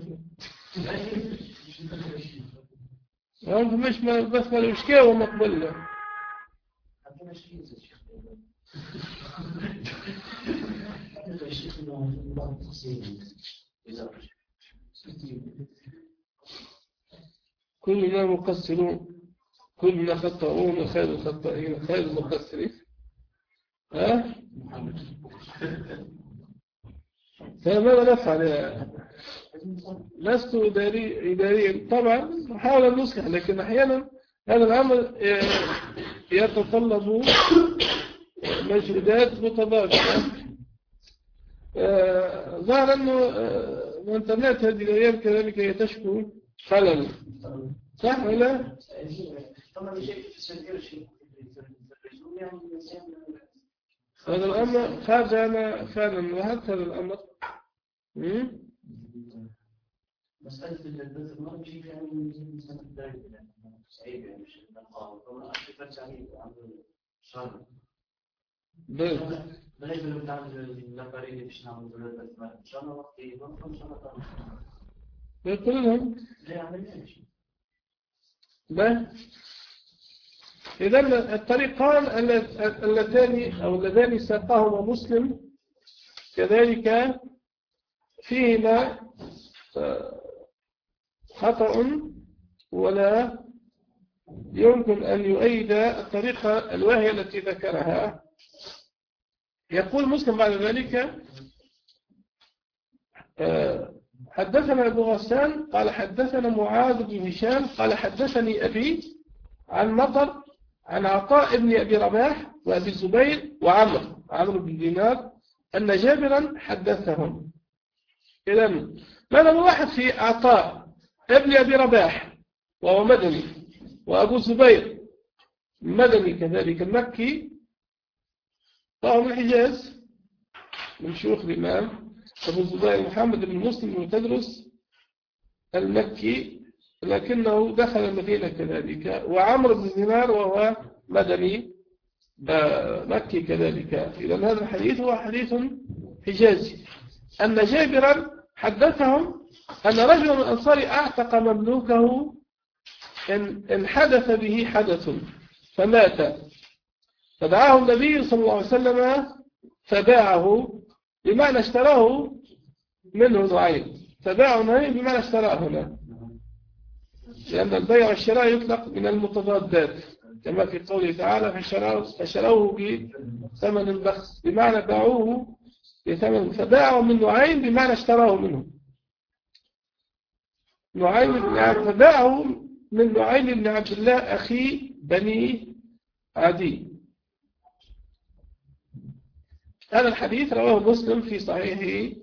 هم مش بث الاشكاء ومقبل له. كلنا مقصرون كلنا خطاؤون وخير الخطائين خير المقصرين. فماذا نفعل؟ لست إداريا طبعا أحاول أن نصلح، لكن أحيانا هذا العمل يتطلب مجهودات متضافرة. ظهر أنه الإنترنت هذه الأيام كذلك يتشكو خلل، صح ولا؟ هذا الأمر خارجنا فعلا وهذا الأمر مسألة البث المرئي شيء يعني من سنة الدائرة صعيب يعني مش النقاط وما أشوفت يعني عن شر بلاش لو بنعمل الأباريل مش نعمل البث المرئي إن شاء الله وقت يبقى إن شاء الله تعمل يقول لهم لا يعمل شيء. إذن الطريقان اللذان ساقهما مسلم كذلك فيهما خطأ ولا يمكن أن يؤيد الطريقة الواهية التي ذكرها. يقول مسلم بعد ذلك حدثنا أبو غسان قال حدثنا معاذ بن هشام قال حدثني أبي عن مطر عن عطاء بن أبي رباح وأبي الزبير وعمرو بن دينار أن جابرا حدثهم. إذن ماذا نلاحظ في عطاء ابن أبي رباح وهو مدني وأبو الزبير مدني كذلك المكي وهو من الحجاز من شيوخ الإمام أبو الزبير محمد بن مسلم بن تدرس المكي لكنه دخل المدينة كذلك، وعمرو بن دينار وهو مدني مكي كذلك. إذن هذا الحديث هو حديث حجازي أن جابرا حدثهم أن رجلا من الأنصار أعتق مملوكه إن حدث به حدث فمات فدعاه النبي صلى الله عليه وسلم فباعه بمعنى اشتراه منه نوعين، فباعه نوعين بمعنى اشتراه هنا، لأن البيع والشراء يطلق من المتضادات كما في قوله تعالى فشروه بثمن بخس بمعنى باعوه بثمن، فباعه من نوعين بمعنى اشتراه منه نوعين، فباعه من نوعين بن عبد الله أخي بني عدي. هذا الحديث رواه مسلم في صحيحه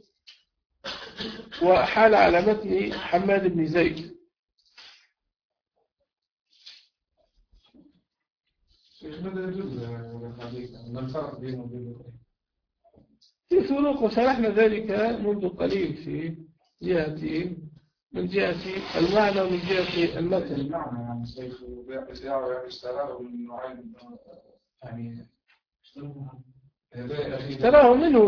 وحال على متن حماد بن زيد. في فروق وشرحنا ذلك منذ قليل في جهة من جهة المعنى ومن جهة المتن. المعنى يعني سيف يعني اشتراه من نوعين يعني اشتراه منه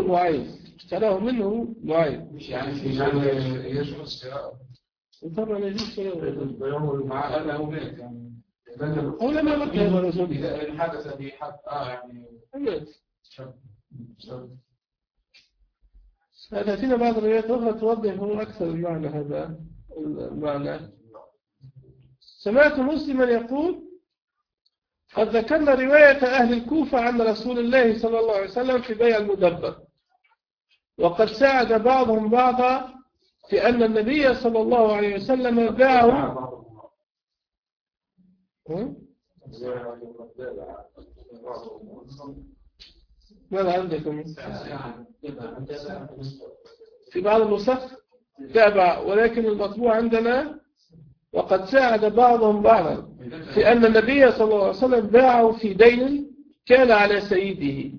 نوعين يعني يجوز شراءه طبعا يجوز شراءه مع أنه هناك يعني أو لما مكة الرسول إذا حدث به حد يعني تأتينا بعض الروايات أخرى توضح أكثر المعنى هذا المعنى. سمعت مسلما يقول قد ذكرنا رواية أهل الكوفة عن رسول الله صلى الله عليه وسلم في بيع المدبر، وقد ساعد بعضهم بعضا في أن النبي صلى الله عليه وسلم باعه. ماذا عندكم؟ في بعض النسخ تابع، ولكن المطبوع عندنا وقد ساعد بعضهم بعضا في أن النبي صلى الله عليه وسلم باعه في دين كان على سيده.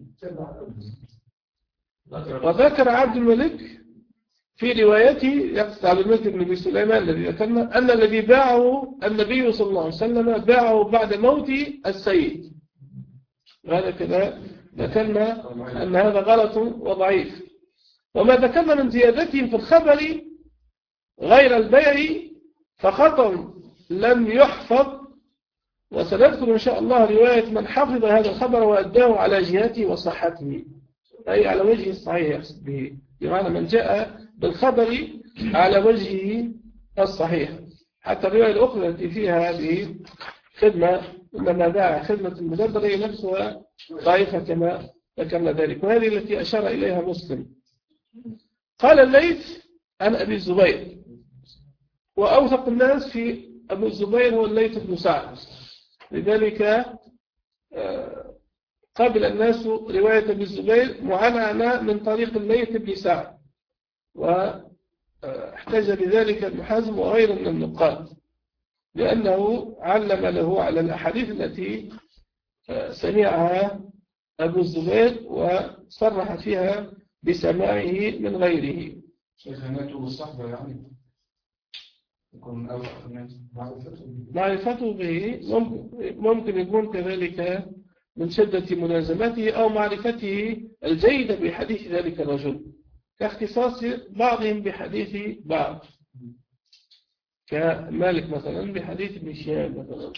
وذكر عبد الملك في روايته يقصد عبد الملك بن أبي سليمان الذي ذكرنا أن الذي باعه النبي صلى الله عليه وسلم باعه بعد موت السيد. هذا كذا ذكرنا أن هذا غلط وضعيف. وما ذكرنا من زيادته في الخبر غير البيع فخطأ لم يحفظ وسنذكر إن شاء الله رواية من حفظ هذا الخبر وأداه على جهته وصحته، أي على وجهه الصحيح يقصد به، بمعنى من جاء بالخبر على وجهه الصحيح. حتى الرواية الأخرى التي فيها هذه خدمة إنما دعا خدمة المدبر هي نفسها ضعيفة كما ذكرنا ذلك، وهذه التي أشار إليها مسلم. قال الليث عن أبي الزبير، وأوثق الناس في أبو الزبير هو الليث بن سعد، لذلك قبل الناس رواية أبي الزبير معنعنة من طريق الليث بن سعد، واحتج بذلك ابن حزم وغيره من النقاد، لأنه علم له على الأحاديث التي سمعها أبو الزبير وصرح فيها بسماعه من غيره. شيخانته والصحبة يعني يكون أوثق الناس معرفته به ممكن يكون كذلك من شدة ملازمته أو معرفته الجيدة بحديث ذلك الرجل، كاختصاص بعضهم بحديث بعض، كمالك مثلا بحديث ابن شهاب مثلا.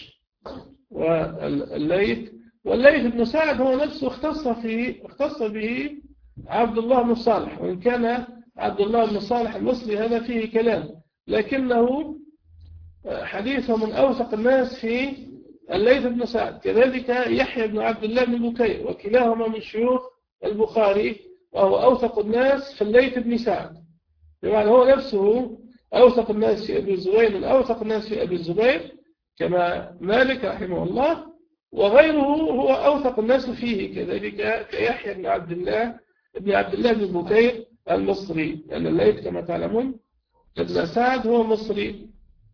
والليث بن سعد هو نفسه اختص به عبد الله بن صالح، وإن كان عبد الله بن صالح المصري هذا فيه كلام، لكنه حديثه من أوثق الناس في الليث بن سعد. كذلك يحيى بن عبد الله بن بكير، وكلاهما من شيوخ البخاري، وهو أوثق الناس في الليث بن سعد، بمعنى هو نفسه أوثق الناس في أبي الزبير من أوثق الناس في أبي الزبير، كما مالك رحمه الله، وغيره هو أوثق الناس فيه كذلك، كيحيى بن عبد الله بن بكير المصري، لأن الليث كما تعلمون ابن سعد هو مصري.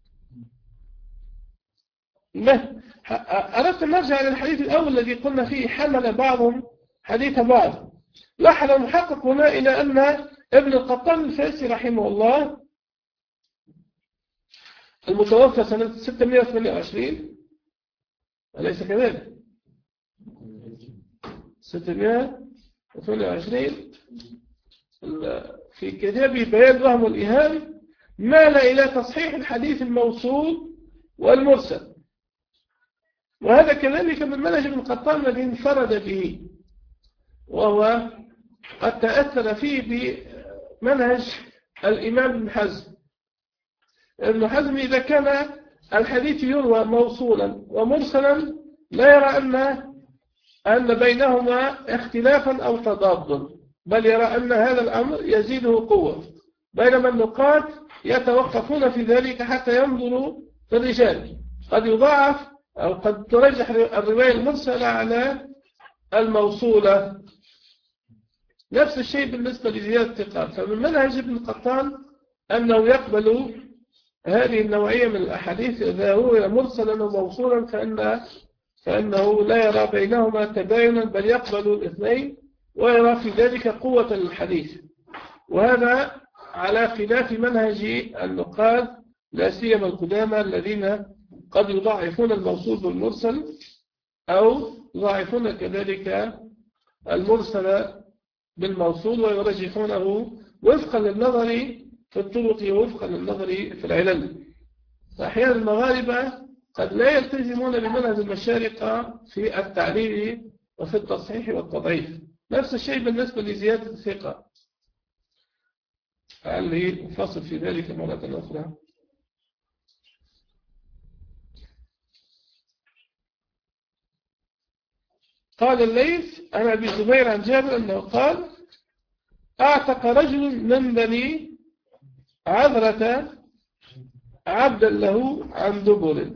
أردت أن نرجع إلى الحديث الأول الذي قلنا فيه حمل بعضهم حديث بعض. لاحظ المحقق هنا إلى أن ابن القطان الفاسي رحمه الله المتوفى سنة 628، أليس كذلك؟ 628 في كتابه بيان الوهم والإيهام مال إلى تصحيح الحديث الموصول والمرسل، وهذا كذلك من منهج ابن القطان الذي انفرد به، وهو قد تأثر فيه بمنهج الإمام ابن حزم. ابن حزم إذا كان الحديث يروى موصولا ومرسلا لا يرى أن بينهما اختلافا أو تضاد، بل يرى أن هذا الأمر يزيده قوة، بينما النقاد يتوقفون في ذلك حتى ينظروا في الرجال، قد يضاعف أو قد ترجح الرواية المرسلة على الموصولة. نفس الشيء بالنسبة لزيادة الثقات. فمن منهج ابن القطان أنه يقبل هذه النوعية من الأحاديث إذا هو مرسلا وموصولا، فإنه لا يرى بينهما تباينا، بل يقبل الاثنين ويرى في ذلك قوة الحديث. وهذا على خلاف منهج النقاد لا سيما القدامى الذين قد يضاعفون الموصول بالمرسل أو يضاعفون كذلك المرسل بالموصول ويرجحونه وفقا للنظر في الطرق ووفقا للنظر في العلل. فأحيانا المغاربة قد لا يلتزمون بمنهج المشارقة في التعليل وفي التصحيح والتضعيف. نفس الشيء بالنسبة لزيادة الثقة، لعلي أفصل في ذلك مرة أخرى. قال الليث عن أبي الزبير عن جابر أنه قال: أعتق رجل من بني عذرة عبدا له عن دبر،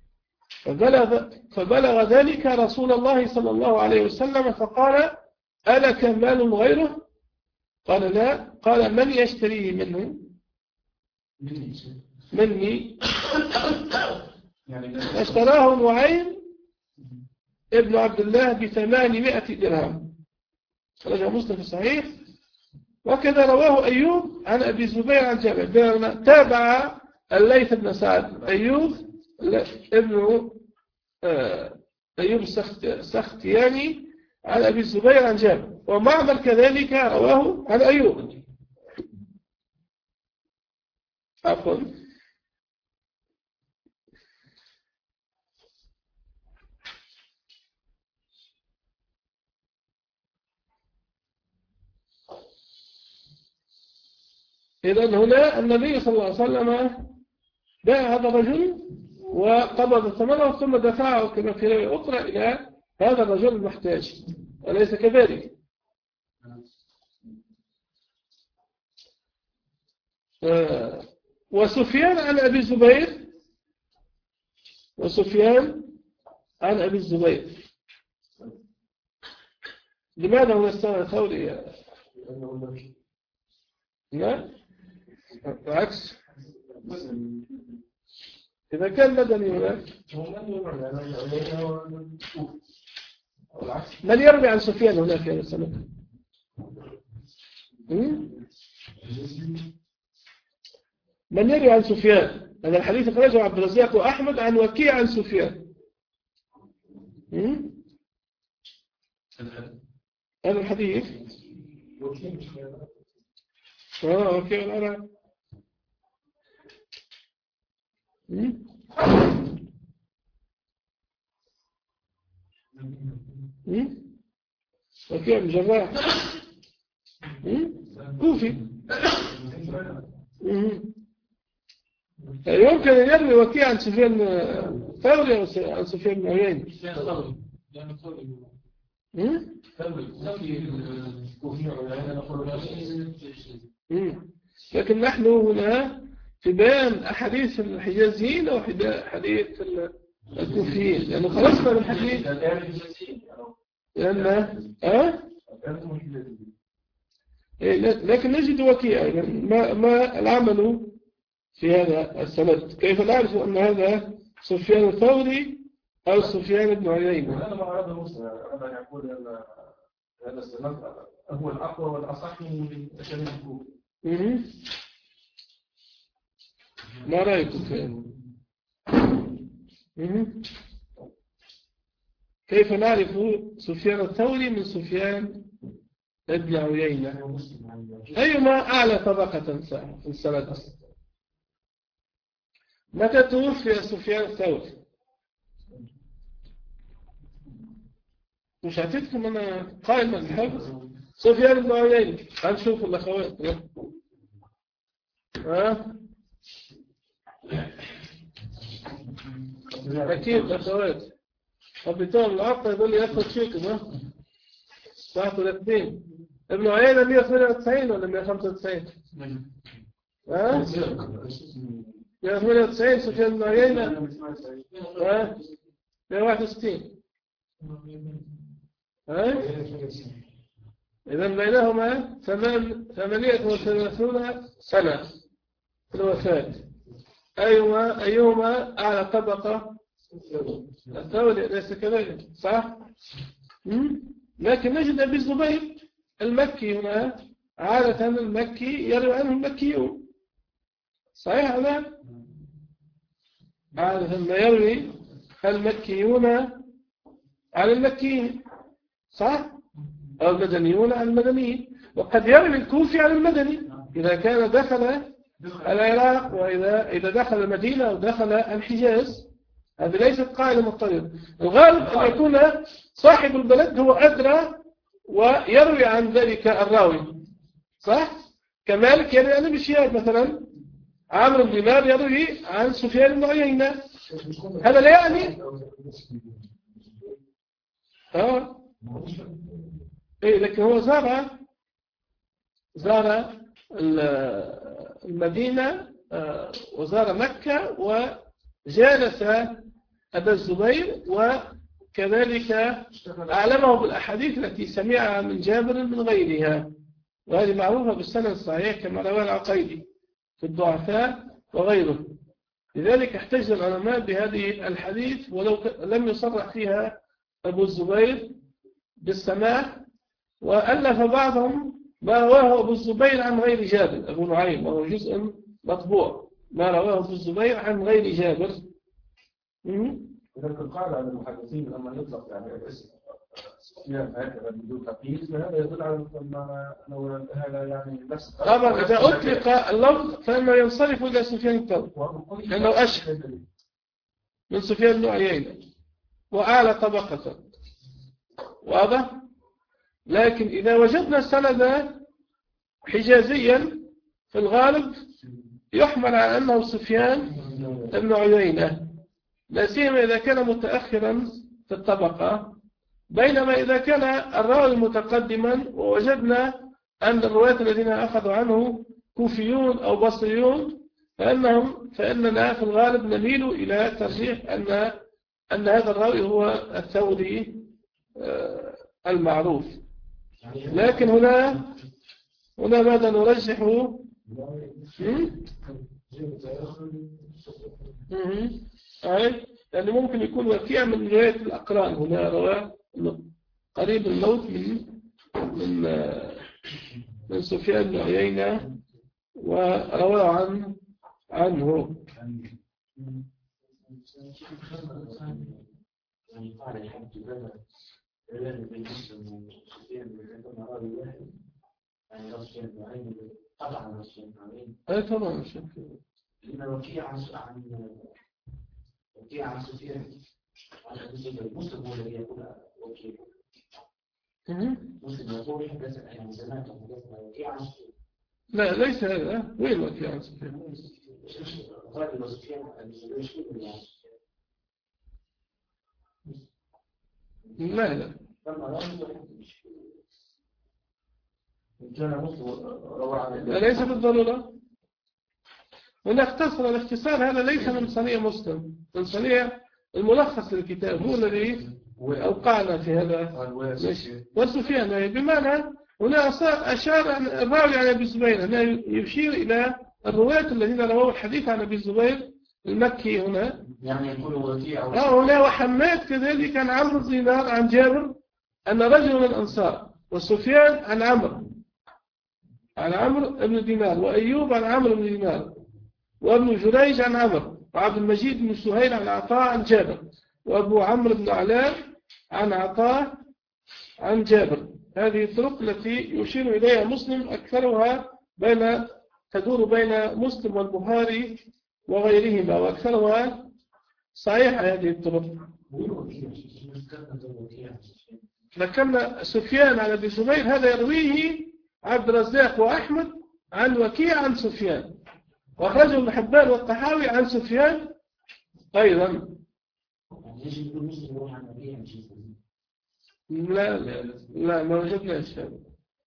فبلغ ذلك رسول الله صلى الله عليه وسلم فقال: ألك مال غيره؟ قال: لا. قال: من يشتريه منه؟ مني. اشتراه نعيم ابن عبد الله ب800 درهم، خرج مسلم في الصحيح. وكذا رواه أيوب عن أبي الزبير عن جابر، تابع الليث بن سعد أيوب السختياني عن أبي الزبير عن جابر، ومعمر كذلك رواه عن أيوب. عفوا. إذن هنا النبي صلى الله عليه وسلم باع هذا الرجل وقبض ثمنه ثم دفعه كما في رواية أخرى إلى هذا الرجل المحتاج، أليس كذلك؟ وسفيان عن أبي الزبير، لماذا هو السنة الثوري؟ لا بالعكس، إذا كان مدني هناك من يروي عن سفيان هناك يا سنة؟ من يروي عن سفيان؟ هذا الحديث أخرجه عبد الرزاق وأحمد عن وكيع عن سفيان. هذا الحديث وكيع العراق. وكيع بن جراح كوفي. يمكن أن يروي وكيع عن سفيان ثوري أو عن سفيان بن عيينة. لكن نحن هنا في بيان أحاديث الحجازيين أو حديث الكوفيين، لأنه خلصنا من حديث لكن نجد وكيع. ما العمل في هذا السند؟ كيف نعرف أن هذا سفيان الثوري أو سفيان بن عيينة؟ أنا ما أراد المسلم أن يقول أن هذا السند هو الأقوى والأصح من أشهر الكوفي. ما رأيكم فيه؟ كيف نعرف سفيان الثوري من سفيان ابن عيينة؟ أيما أعلى طبقة في السند أصلا؟ متى توفي سفيان الثوري؟ مش هتفهم أنا قائمة الحفظ سفيان بن عيينة. هنشوف الأخوات. أكيد الأخوات بتوع العقل يقول لي ياخد شيك صح ولا اثنين؟ ابن عيينة 198 ولا 195؟ 198 سفيان بن عيينة 161. إذا بينهما 38 سنة في الوفاة. أيهما أعلى طبقة؟ الثوري ليس كذلك صح؟ لكن نجد أبي الزبير المكي هنا عادة المكي يروي عنه المكيون صحيح هذا؟ عادة ما يروي المكيون عن المكيين صح؟ أو المدنيون عن المدنيين. وقد يروي الكوفي عن المدني إذا كان دخل العراق، وإذا دخل المدينة أو دخل الحجاز. هذه ليست قاعدة مضطردة. الغالب أن يكون صاحب البلد هو أدرى ويروي عن ذلك الراوي صح؟ كمالك يروي عن ابن شهاب مثلا، عمرو بن دينار يروي عن سفيان بن عيينة. هذا لا يعني لكن هو زار المدينة وزار مكة وجالس أبا الزبير، وكذلك أعلمه بالأحاديث التي سمعها من جابر من غيرها، وهذه معروفة بالسند الصحيح كما رواه العقيلي في الضعفاء وغيره. لذلك احتج العلماء بهذه الحديث ولو لم يصرح فيها أبو الزبير بالسماع، وألف بعضهم ما رواه أبو الزبير عن غير جابر أبو نعيم، وهو جزء مطبوع ما رواه أبو الزبير عن غير جابر. إذا قال عن المحدثين لما يطلق يعني اسم سفيان هكذا بدون تقييد، فهذا يدل على أنه هذا يعني نفس. طبعا إذا أطلق اللفظ فإنه ينصرف إلى سفيان الثوري لأنه أشهر من سفيان بن عيينة وأعلى طبقة، واضح؟ لكن إذا وجدنا السند حجازيا في الغالب يحمل على أنه سفيان بن عيينة، لا سيما إذا كان متأخرا في الطبقة، بينما إذا كان الراوي متقدما ووجدنا أن الرواة الذين أخذوا عنه كوفيون أو بصريون فإننا في الغالب نميل إلى ترجيح أن هذا الراوي هو الثوري المعروف. لكن هنا ماذا نرجحه؟ يعني ممكن يكون وكيع من رواية الأقران، هنا رواه قريب الموت من سفيان بن عيينة ورواه عنه. أي طبعا لما وكيع عن سفيان مسلم هو الذي يقول وكيع، مسلم يقول حدثنا يعني زمان حدثنا وكيع عن سفيان. لا ليس هذا، وين وكيع عن سفيان؟ غالبا سفيان لا ليس بالضرورة. هنا اختصر الاختصار، هذا ليس من صنيع مسلم، من صنيع الملخص للكتاب، هو الذي أوقعنا في هذا. وسفيان بمعنى هنا أشار الراوي عن أبي الزبير، هنا يشير إلى الرواة الذين رووا الحديث عن أبي الزبير المكي هنا، يعني يقول وكيع هنا وحماد كذلك عن عمرو بن دينار عن جابر أن رجل من الأنصار، وسفيان عن عمرو بن دينار، وأيوب عن عمرو بن دينار، وابن جريج عن عمرو، وعبد المجيد بن سهيل عن عطاء عن جابر، وأبو عمرو بن علاء عن عطاء عن جابر. هذه الطرق التي يشير إليها مسلم أكثرها تدور بين مسلم والبخاري وغيرهما، وأكثرها صحيحة هذه الطرق. ذكرنا سفيان عن أبي زبير، هذا يرويه عبد الرزاق وأحمد عن وكيع عن سفيان، وأخرجه ابن حبان والطحاوي عن سفيان أيضا. لا ما وجدناش هذا.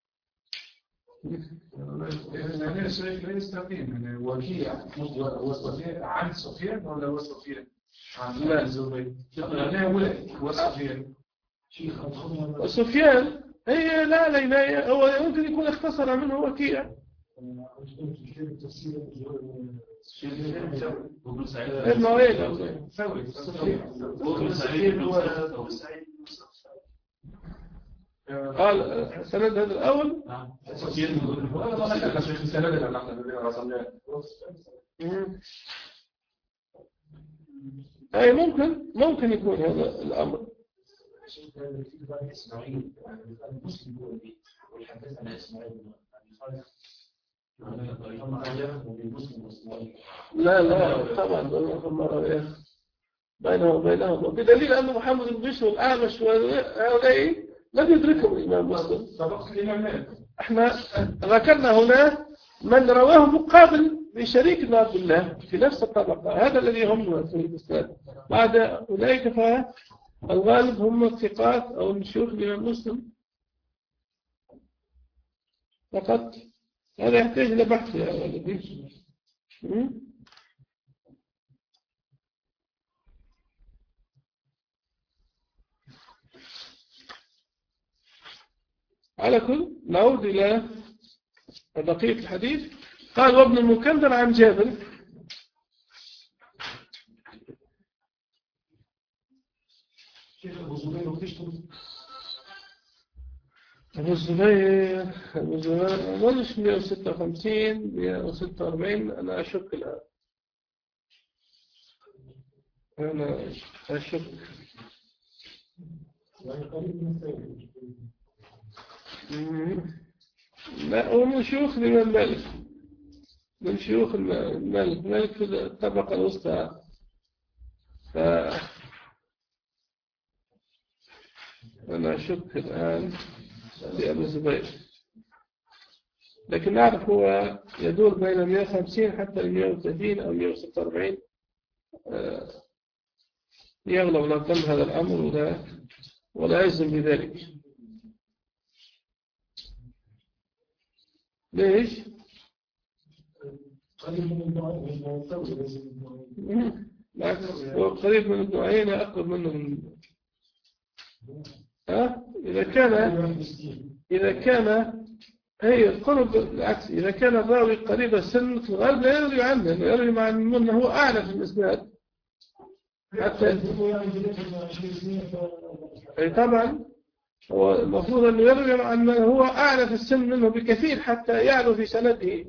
يعني الشيخ لا يستقيم، وكيع عن سفيان ولا هو سفيان؟ لا لا هو سفيان. وسفيان هي لا هو يمكن يكون اختصر منه وكيع. ابن عيينة قال سند هذا الأول. أي ممكن يكون هذا الأمر. لا طبعا بينهم وبدليل أن محمد بن بشر والأعمش وهؤلاء لم يدركهم الإمام مسلم. احنا ذكرنا هنا من رواه مقابل لشريك بن عبد الله في نفس الطبقة، هذا الذي هم في الإسلام. بعد أولئك فالغالب هم الثقات أو الشيوخ الإمام مسلم فقط. هذا يحتاج إلى بحث يا ولدي. على كل نعود إلى بقية الحديث. قال وابن المكندر عن جابر أبو الزبير مش 156 146. أنا أشك الآن، لا هو من شيوخ الإمام مالك، من شيوخ مالك في الطبقة الوسطى. أنا أشك الآن في أبو الزبير. لكن نعرف هو يدور بين 150 حتى 130 أو 146. يغلب لو تم هذا الأمر ولا يجزم بذلك. ليش؟ هو قريب من النوعين أقرب منه إذا كان هي القرب بالعكس. إذا كان الراوي قريب السن في الغالب لا يروي عنه، يروي مع أنه هو أعلى في الإسناد حتى أي طبعا هو المفروض أنه يروي مع أنه هو أعلى في السن منه بكثير حتى يعلو في سنده.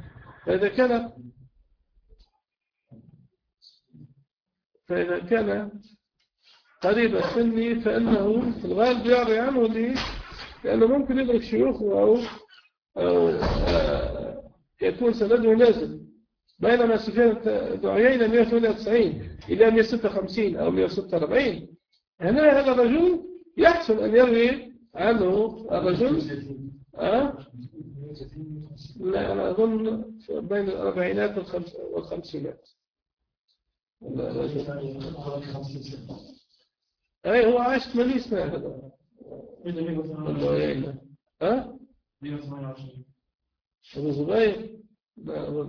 فإذا كان قريب السن فإنه في الغالب يروي عنه لأنه ممكن يدرك شيوخه أو يكون سنده نازل. بينما سفيان بن عيينة 198 إلى 156 أو 146، هنا هذا الرجل يحسن أن يروي عنه الرجل لا أنا أظن بين الأربعينات والخمسينات. أي هو عاش 80 سنة هذا. أبو زبير لا أظن.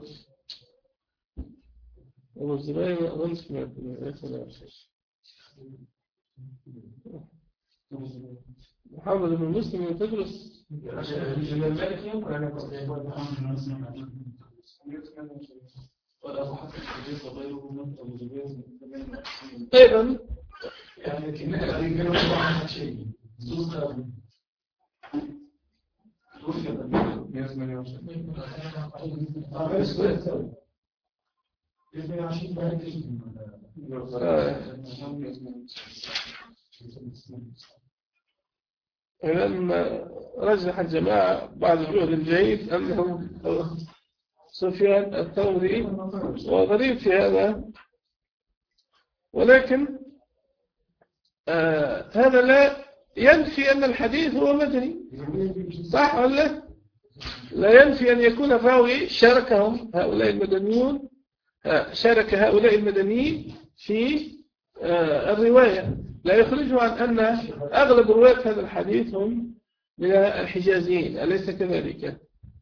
أبو الزبير ما أظنش محمد بن مسلم تدرس أيضا لما رجح الجماعة بعد الجهد الجيد أنه سفيان الثوري وغريب في هذا، ولكن هذا لا ينفي أن الحديث هو مدني، صح ولا لا ينفي أن يكون الراوي شاركهم هؤلاء المدنيون، شارك هؤلاء المدنيين في الرواية، لا يخرجه عن أن أغلب رواة هذا الحديث هم من الحجازيين، أليس كذلك؟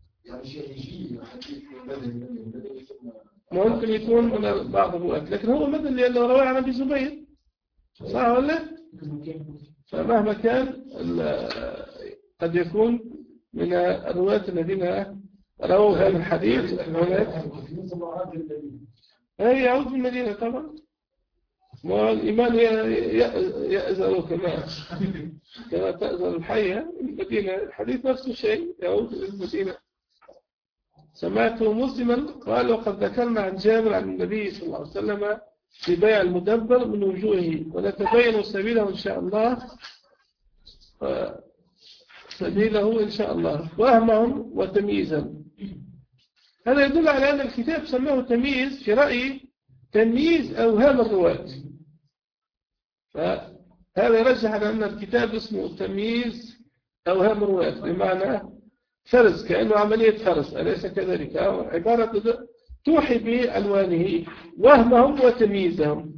ممكن يكون من بعض الرواة، لكن هو مدني لأنه رواه عن أبي زبير، صح ولا؟ فمهما كان قد يكون من الرواة الذين رووا هذا الحديث هناك يعود من المدينة طبعا، والإيمان يأذر كما تأذر الحية المدينة، الحديث نفس الشيء يعود إلى المدينة. سمعته مسلما قال وقد ذكرنا عن جابر عن النبي صلى الله عليه وسلم في بيع المدبر من وجوهه ونتبين سبيله إن شاء الله، سبيله إن شاء الله وهمهم وتمييزا. هذا يدل على أن الكتاب سماه تمييز في رأيي تمييز أوهام الرواة، فهذا يرجح على أن الكتاب اسمه تمييز أوهام الرواة، بمعنى فرز، كأنه عملية فرز، أليس كذلك؟ عبارة توحي بعنوانه وهمهم وتمييزهم.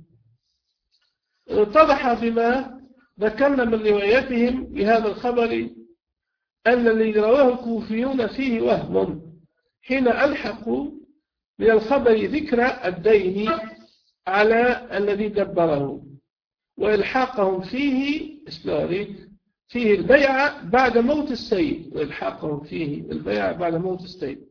اتضح بما ذكرنا من رواياتهم بهذا الخبر أن الذي رواه الكوفيون فيه وهم حين ألحقوا من الخبر ذكر الدين على الذي دبره، وإلحاقهم فيه البيع بعد موت السيد، وإلحاقهم فيه البيع بعد موت السيد.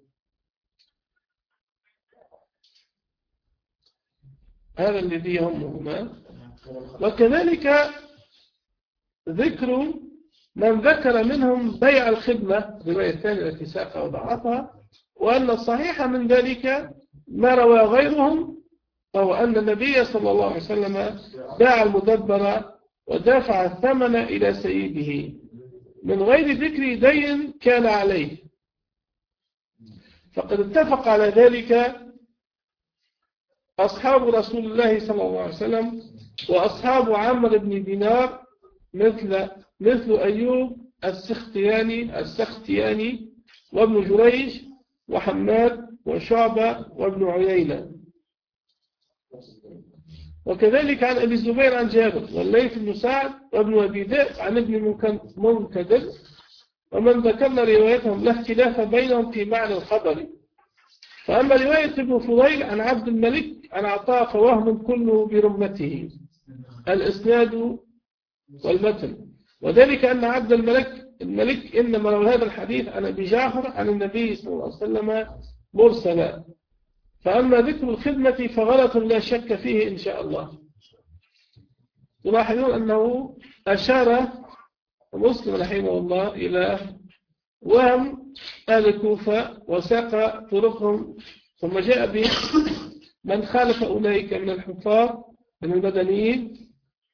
هذا الذي يهمهما. وكذلك ذكر من ذكر منهم بيع الخدمة، الرواية الثانية التي ساق وضعفها، وأن الصحيح من ذلك ما روى غيرهم، وهو أن النبي صلى الله عليه وسلم باع المدبر ودافع الثمن إلى سيده من غير ذكر دين كان عليه. فقد اتفق على ذلك أصحاب رسول الله صلى الله عليه وسلم وأصحاب عمرو بن دينار مثل أيوب السختياني وابن جريج وحماد وشعبة وابن عيينة. وكذلك عن أبي الزبير عن جابر والليث بن سعد وابن أبي ذئب عن ابن منكدر، ومن ذكرنا روايتهم لا اختلاف بينهم في معنى الخبر. فأما رواية ابن فضيل عن عبد الملك عن عطاء فوهم كله برمته الإسناد والمتن، وذلك أن عبد الملك إنما روى هذا الحديث عن أبي جعفر عن النبي صلى الله عليه وسلم مرسلا. فأما ذكر الخدمة فغلط لا شك فيه إن شاء الله. تلاحظون أنه أشار مسلم رحمه الله إلى وهم أهل الكوفة وساق طرقهم، ثم جاء به من خالف أولئك من الحفاظ من المدنيين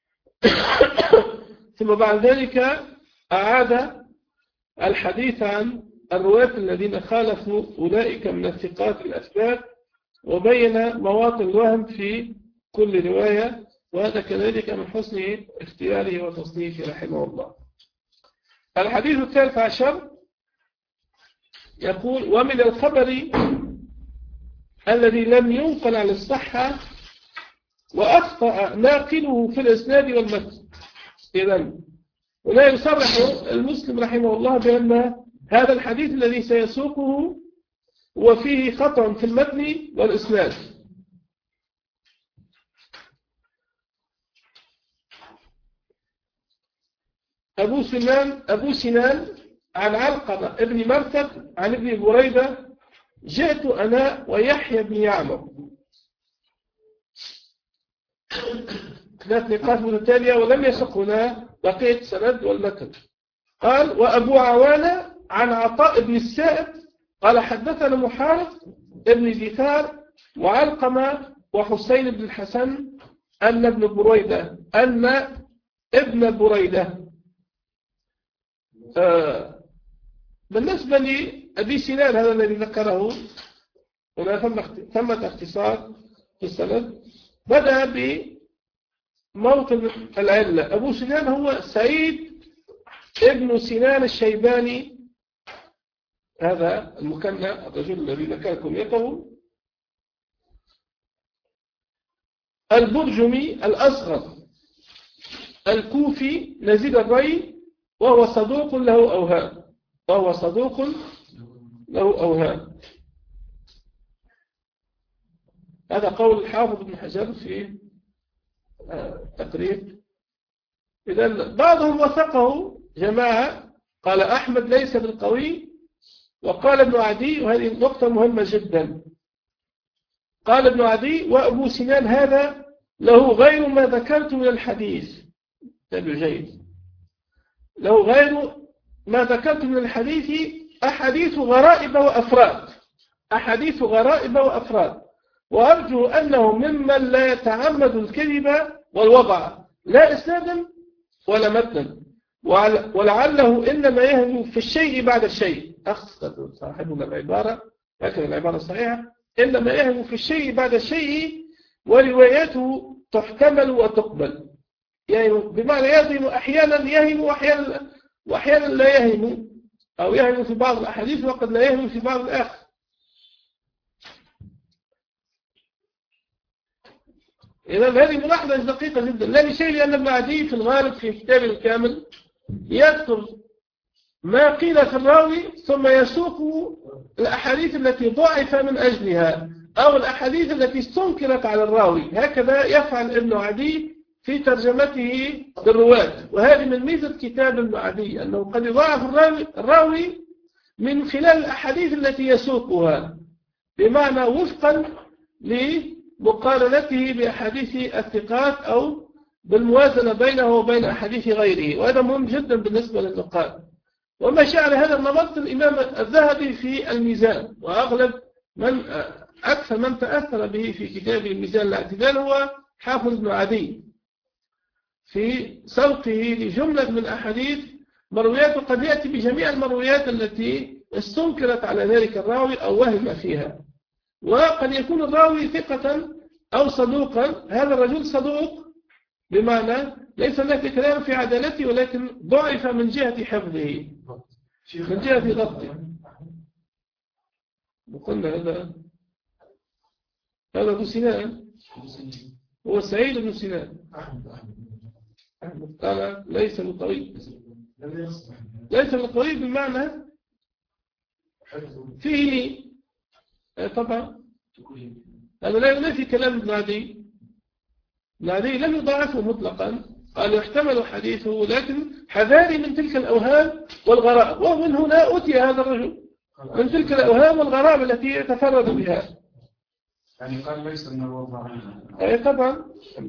ثم بعد ذلك أعاد الحديث عن الرواة الذين خالفوا أولئك من الثقات الأثبات، وبين مواطن الوهم في كل رواية، وهذا كذلك من حسن اختياره وتصنيفه رحمه الله. الحديث الثالث عشر يقول: ومن الخبر الذي لم ينقل على الصحة وأخطأ ناقله في الإسناد والمتن. إذن ولا يصرح المسلم رحمه الله بأن هذا الحديث الذي سيسوقه وفيه خطأ في المتن والإسناد. أبو سنان عن علقمة ابن مرثد عن ابن بريدة: جئت أنا ويحيى بن يعمر. ثلاث نقاط متتالية ولم يسق هنا بقية السند والمتن. قال: وأبو عوانة عن عطاء بن السائب قال: حدثنا محارب ابن دثار وعلقمة وحسين بن الحسن أن ابن بريدة بالنسبة لأبي سنان هذا الذي ذكره هنا ثمة اختصار في السند. بدأ بموطن العلة. أبو سنان هو سعيد ابن سنان الشيباني، هذا المكنى الرجل الذي ذكركم يده، البرجمي الأصغر الكوفي نزيد الري، وهو صدوق له أوهام. هذا قول الحافظ ابن حجر في تقريب. إذن بعضهم وثقه جماعة، قال أحمد ليس بالقوي، وقال ابن عدي، وهذه نقطة مهمة جدا، قال ابن عدي: وأبو سنان هذا له غير ما ذكرت من الحديث. جيد. له غير ما ذكرت من الحديث أحاديث غرائب وأفراد، وأرجو أنه ممن لا يتعمد الكذب والوضع لا إسنادا ولا متنا، ولعله إنما يهم في الشيء بعد الشيء. أخذ صاحبنا العبارة، لكن العبارة الصحيحة: إنما يهم في الشيء بعد الشيء، ورواياته تحتمل وتقبل. يعني بمعنى يهم أحيانا وأحيانا لا يهم، أو يهم في بعض الأحاديث وقد لا يهم في بعض الآخر. إذا هذه ملاحظة دقيقة جدا، لا لشيء، لأن ابن عدي في الغالب في كتابه الكامل يذكر ما قيل في الراوي ثم يسوق الأحاديث التي ضعف من أجلها أو الأحاديث التي استنكرت على الراوي. هكذا يفعل ابن عدي في ترجمته بالرواة، وهذه من ميزة كتاب ابن عدي أنه قد يضاعف الراوي من خلال الأحاديث التي يسوقها، بمعنى وفقا لمقارنته بأحاديث الثقات أو بالموازنة بينه وبين أحاديث غيره، وهذا مهم جدا بالنسبة للنقاد. وما شعر هذا النمط الإمام الذهبي في الميزان، وأغلب أكثر من تأثر به في كتاب الميزان الاعتدال هو حافظ ابن عدي في سوقه لجملة من أحاديث مروياته، قد يأتي بجميع المرويات التي استنكرت على ذلك الراوي أو وهم فيها، وقد يكون الراوي ثقة أو صدوقا. هذا الرجل صدوق بمعنى ليس هناك كلام في عدالته، ولكن ضعف من جهة حفظه، من جهة ضبطه. وقلنا هذا أبو سنان، هو سعيد بن سنان. أحمد قال ليس بالقوي، ليس بالقوي بمعنى فيه طبعا هذا لا ينافي كلام ابن عدي. ابن عدي لم يضاعفه مطلقا، قال يحتمل حديثه لكن حذاري من تلك الأوهام والغرائب، ومن هنا أتي هذا الرجل من تلك الأوهام والغرائب التي يتفرد بها. يعني قال ليس أنه وضع أي طبعا.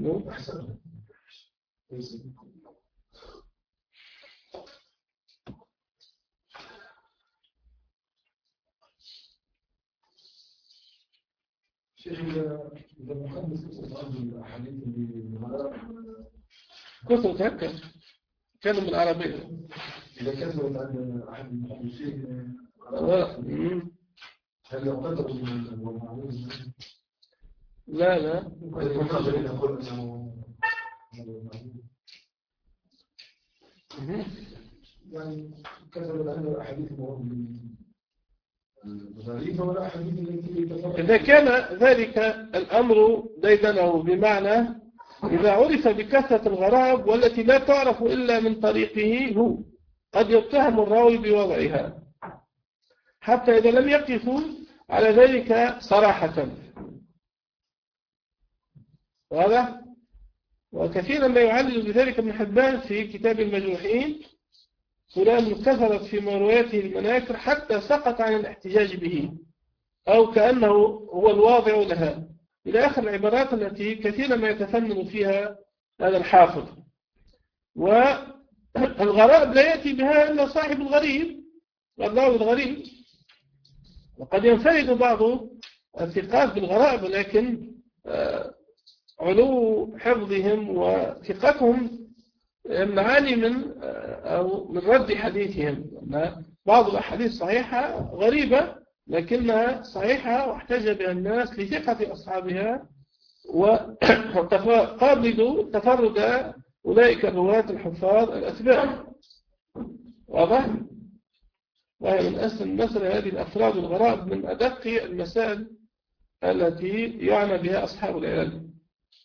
شيخ إذا محدث قصة الأحاديث بالغلاء كثرت هكا كانوا من العربية. إذا كثرت عن أحد المحدثين هل يعتقد من المعلوم؟ لا يعني كثرت عن الأحاديث غريبة ولا أحاديث التي إذا كان ذلك الأمر ديدنه، بمعنى إذا عرف بكثرة الغرائب والتي لا تعرف إلا من طريقه هو، قد يتهم الراوي بوضعها حتى إذا لم يقفوا على ذلك صراحة. واضح؟ وكثيرا ما يعلل بذلك ابن حبان في كتاب المجروحين، فلان كثرت في مروياته المناكر حتى سقط عن الاحتجاج به، أو كأنه هو الواضع لها، إلى آخر العبارات التي كثيرا ما يتفنن فيها هذا الحافظ. والغرائب لا يأتي بها إلا صاحب الغريب والراوي الغريب، وقد ينفرد بعض الثقات بالغرائب، لكن علو حفظهم وثقتهم يمنعاني من رد حديثهم. بعض الأحاديث صحيحة غريبة لكنها صحيحة واحتج بها الناس لثقة أصحابها، وقابلوا تفرد أولئك الرواة الحفاظ الأتباع. واضح؟ وهي من أسل المسألة هذه الأفراد الغرائب من أدق المسائل التي يعنى بها أصحاب العلم.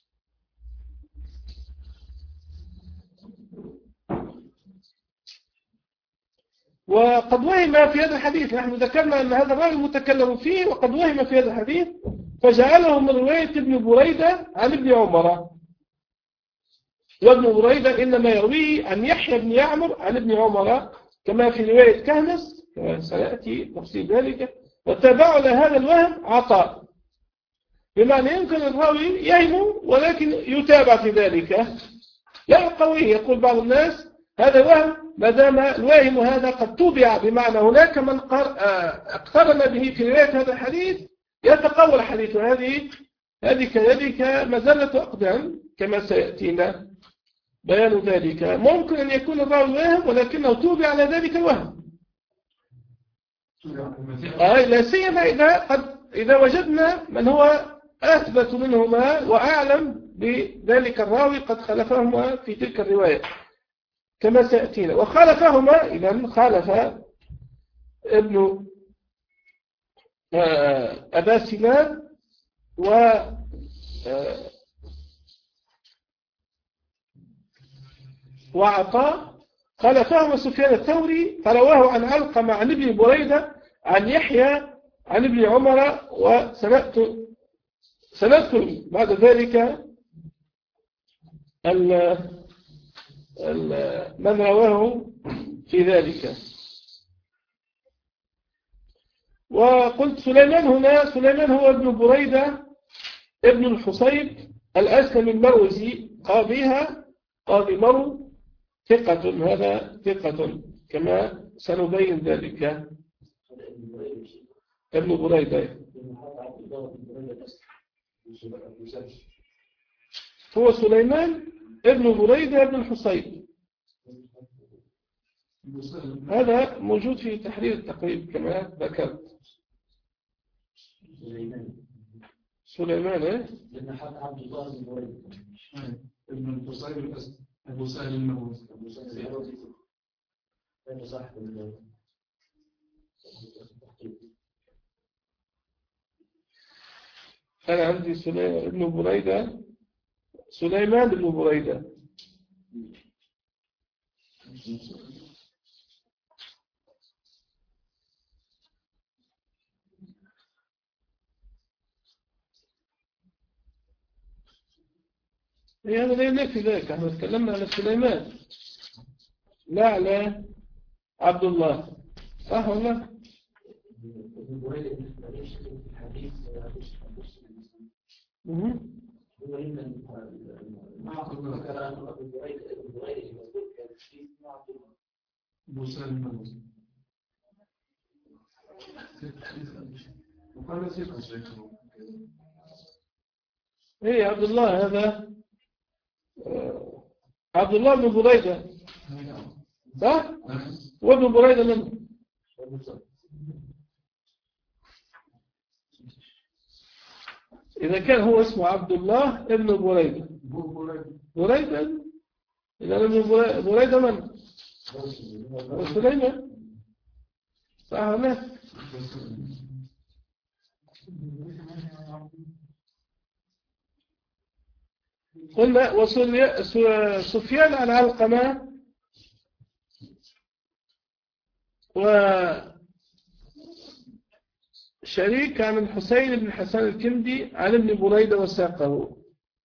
وقد وهم في هذا الحديث، نحن ذكرنا أن هذا الراوي متكلم فيه، وقد وهم في هذا الحديث فجعله من رواية ابن بريدة عن ابن عمر، وابن بريدة إنما يرويه عن يحيى بن يعمر عن ابن عمر كما في رواية كهنس كما سيأتي تفصيل ذلك. وتابع لهذا الوهم عطاء، بمعنى يمكن الراوي يهم ولكن يتابع في ذلك لا يقويه. يقول بعض الناس هذا وهم، ما دام الواهم هذا قد توبع، بمعنى هناك من اقترن به في رواية هذا الحديث يتقوى الحديث، هذه كذلك مزلة أقدام كما سيأتينا بيان ذلك. ممكن أن يكون الراوي واهم ولكنه توبع على ذلك الوهم، لا سيما إذا وجدنا من هو أثبت منهما وأعلم بذلك الراوي قد خلفهما في تلك الرواية كما سيأتينا. وخالفهما إذن خالف ابن أبا سنان وعطاء، خالفهما سفيان الثوري فرواه عن علقمة عن ابن بريدة عن يحيى عن ابن عمر. وسنذكر بعد ذلك من رواه في ذلك. وقلت سليمان هنا، سليمان هو ابن بريدة ابن الحصيب الأسلم المروزي، قاضي مرو، ثقة، هذا ثقة كما سنبين ذلك. ابن بريدة هو سليمان ابن بريدة ابن الحصيب، هذا موجود في تحرير التقريب كما ذكرت. سليمان لأن حتى عبد الله بن بريدة ابن الحصيب أبو سهل المروزي، كان صاحب أنا عندي ابن بريدة، سليمان بن بريدة. هذا لا ينافي ذلك، احنا تكلمنا على سليمان لا على عبد الله، صح ولا؟ ايه عبد الله هذا عبد الله بن بريدة، صح؟ وابن بريدة منه. إذا كان هو اسمه عبد الله ابن بريدة، بريدة إذا ابن بريدة من؟ سليمان، صح ولا؟ قلنا وسفيان عن علقمة وشريك عن الحسين بن حسن الكندي عن ابن بريدة وساقه.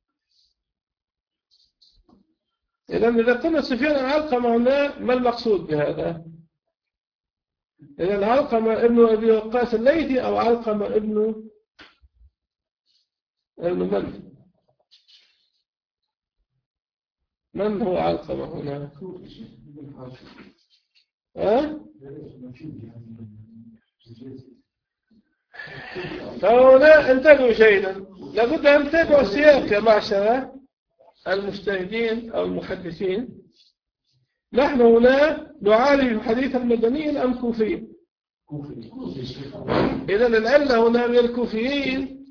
إذا قلنا سفيان عن علقمة هنا ما المقصود بهذا؟ إذا علقمة ابن أبي وقاص الليثي أو علقمة ابن من هو علقمة هنا؟ فهنا انتبهوا جيدا، لابد أن تتابعوا السياق يا معشر المجتهدين أو المحدثين. نحن هنا نعالج الحديث المدني أم كوفي؟ إذا العلة هنا من الكوفيين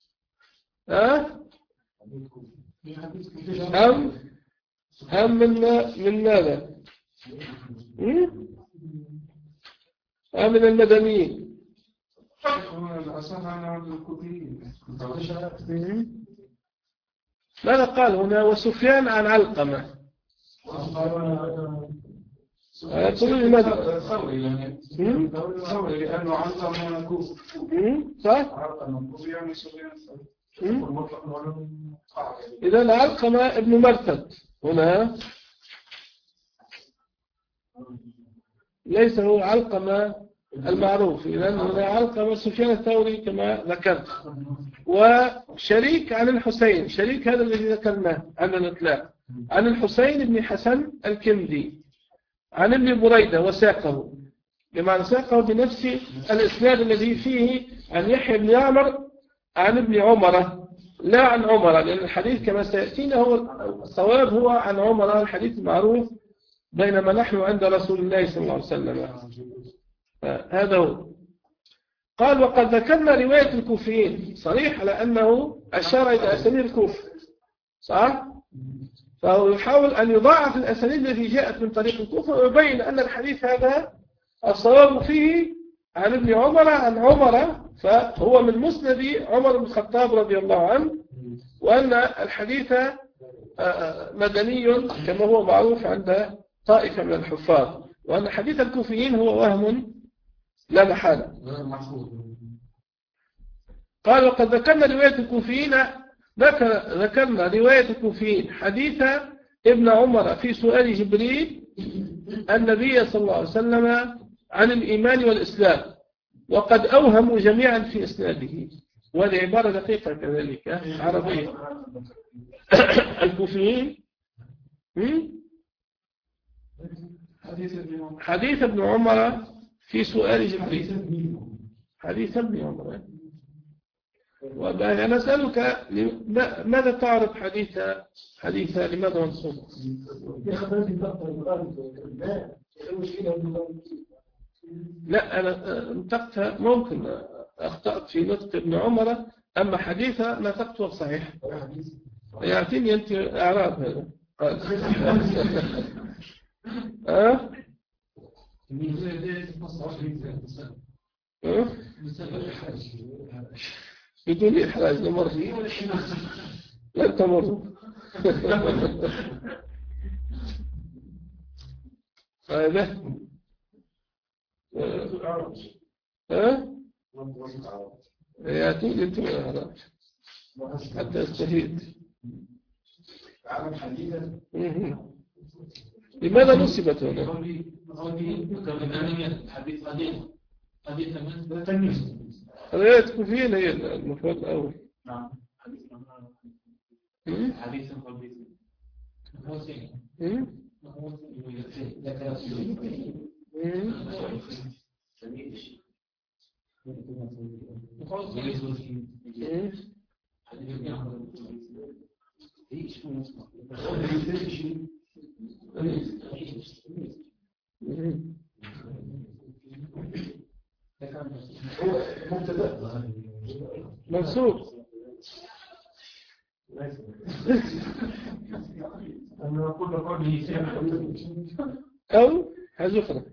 أم من ماذا؟ أم من المدنيين؟ ماذا قال هنا؟ وسفيان عن علقمة. ثوري لأنه علقمة كوفي، صح؟ إذا علقمة ابن مرثد هنا ليس هو علقمة المعروف، لأن هنا علقمة سفيان الثوري كما ذكرت، وشريك عن الحسين، شريك هذا الذي ذكرناه عن الإطلاق، عن الحسين بن حسن الكندي عن ابن بريدة وساقه، بمعنى ساقه بنفس الإسناد الذي فيه عن يحيى بن يعمر عن ابن عمر لا عن عمر، لأن الحديث كما سيأتينا هو الصواب هو عن عمر، الحديث المعروف، بينما نحن عند رسول الله صلى الله عليه وسلم. هذا هو. قال وقد ذكرنا رواية الكوفيين صريح على أنه أشار إلى أسانيد الكوفة، صح؟ فهو يحاول أن يضاعف الأسانيد التي جاءت من طريق الكوفة ويبين أن الحديث هذا الصواب فيه عن ابن عمر عن عمر، فهو من مسند عمر بن الخطاب رضي الله عنه، وأن الحديث مدني كما هو معروف عند طائفة من الحفاظ، وأن حديث الكوفيين هو وهم لا محالة. قال وقد ذكرنا رواية الكوفيين، ذكرنا رواية الكوفيين حديث ابن عمر في سؤال جبريل النبي صلى الله عليه وسلم عن الإيمان والإسلام، وقد أوهموا جميعا في إسناده، وهذه عبارة دقيقة كذلك عربية. الكوفيين حديث ابن عمر في سؤال جبريل، حديث ابن عمر. وأنا أسألك ماذا تعرف حديث لماذا منصوب؟ لا أنا نطقتها، ممكن أخطأت في نطق ابن عمر، أما حديثها نطقته صحيح. يعطيني أنت أعراب هذا. بدون إحراج لمر لن تمر. هذا يأتون أنتم الأعراب حتى أستفيد. لماذا نصبت هنا؟ رواية كوفيين هي المفرد الأول. نعم. حديث منسوب أو حذفنا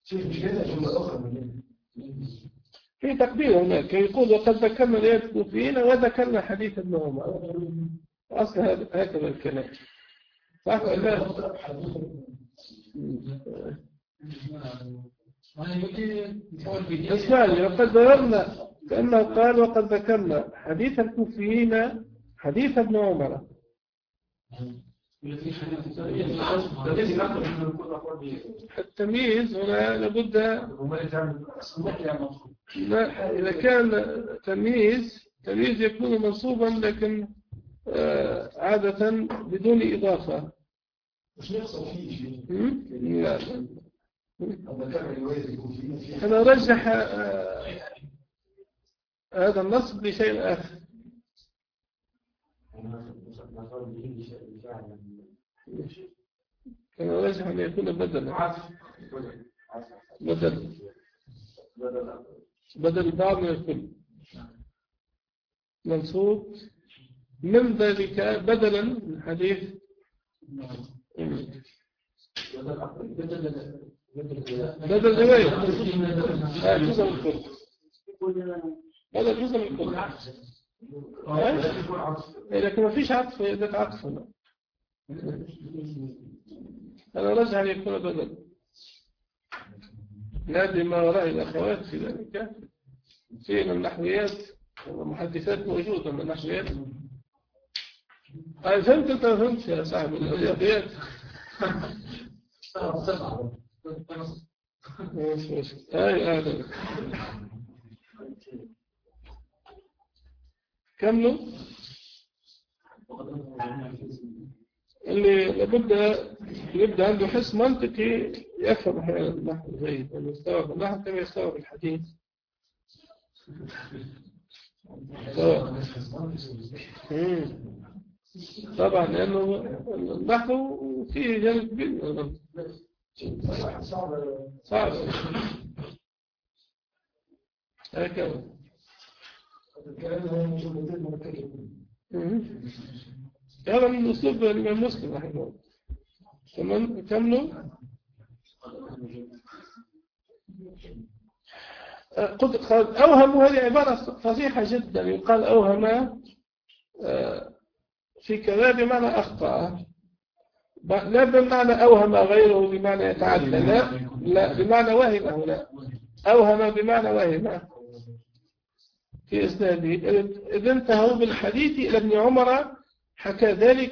في تقدير هناك يقول وقد ذكرنا رواية الكوفيين وذكرنا حديث ابن عمر. أصل هكذا الكلام صح ولا اسمعني وقد ذكرنا كأنه قال وقد ذكرنا حديث الكوفيين حديث ابن عمر. التمييز هنا لابد إذا كان تمييز يكون منصوبا لكن عادة بدون إضافة. لا أنا رجح هذا النص لشيء آخر. كان رجح أن يكون بدلا بدل بعض من الكل منصوب من ذلك بدلا من حديث بدل رواية جزء من الكل بدل جزء من الكل لكن ما فيش عطف ذات عطف هنا. أنا رجع أن يكون بدل نادي ما وراء الأخوات في ذلك في النحويات والمحدثات موجودة من النحويات. فهمت أنت فهمت يا صاحب الرياضيات. كملوا اللي لابد يبدأ عنده حس منطقي يفهم أحيانا النحو زيد ويستوعب النحو كما يستوعب الحديث. طبعا لأنه النحو فيه جانب كبير صعب هكذا. هذا من أسلوب الإمام مسلم رحمه الله. كملوا أوهم هذه عبارة فصيحة جدا. يقال أوهم في كلام بمعنى أخطأ لا بمعنى أوهم غيره بمعنى يتعدى لا بمعنى وهم. لا أوهم بمعنى وهم في إسناده. إذ انتهوا بالحديث إلى ابن عمر حكى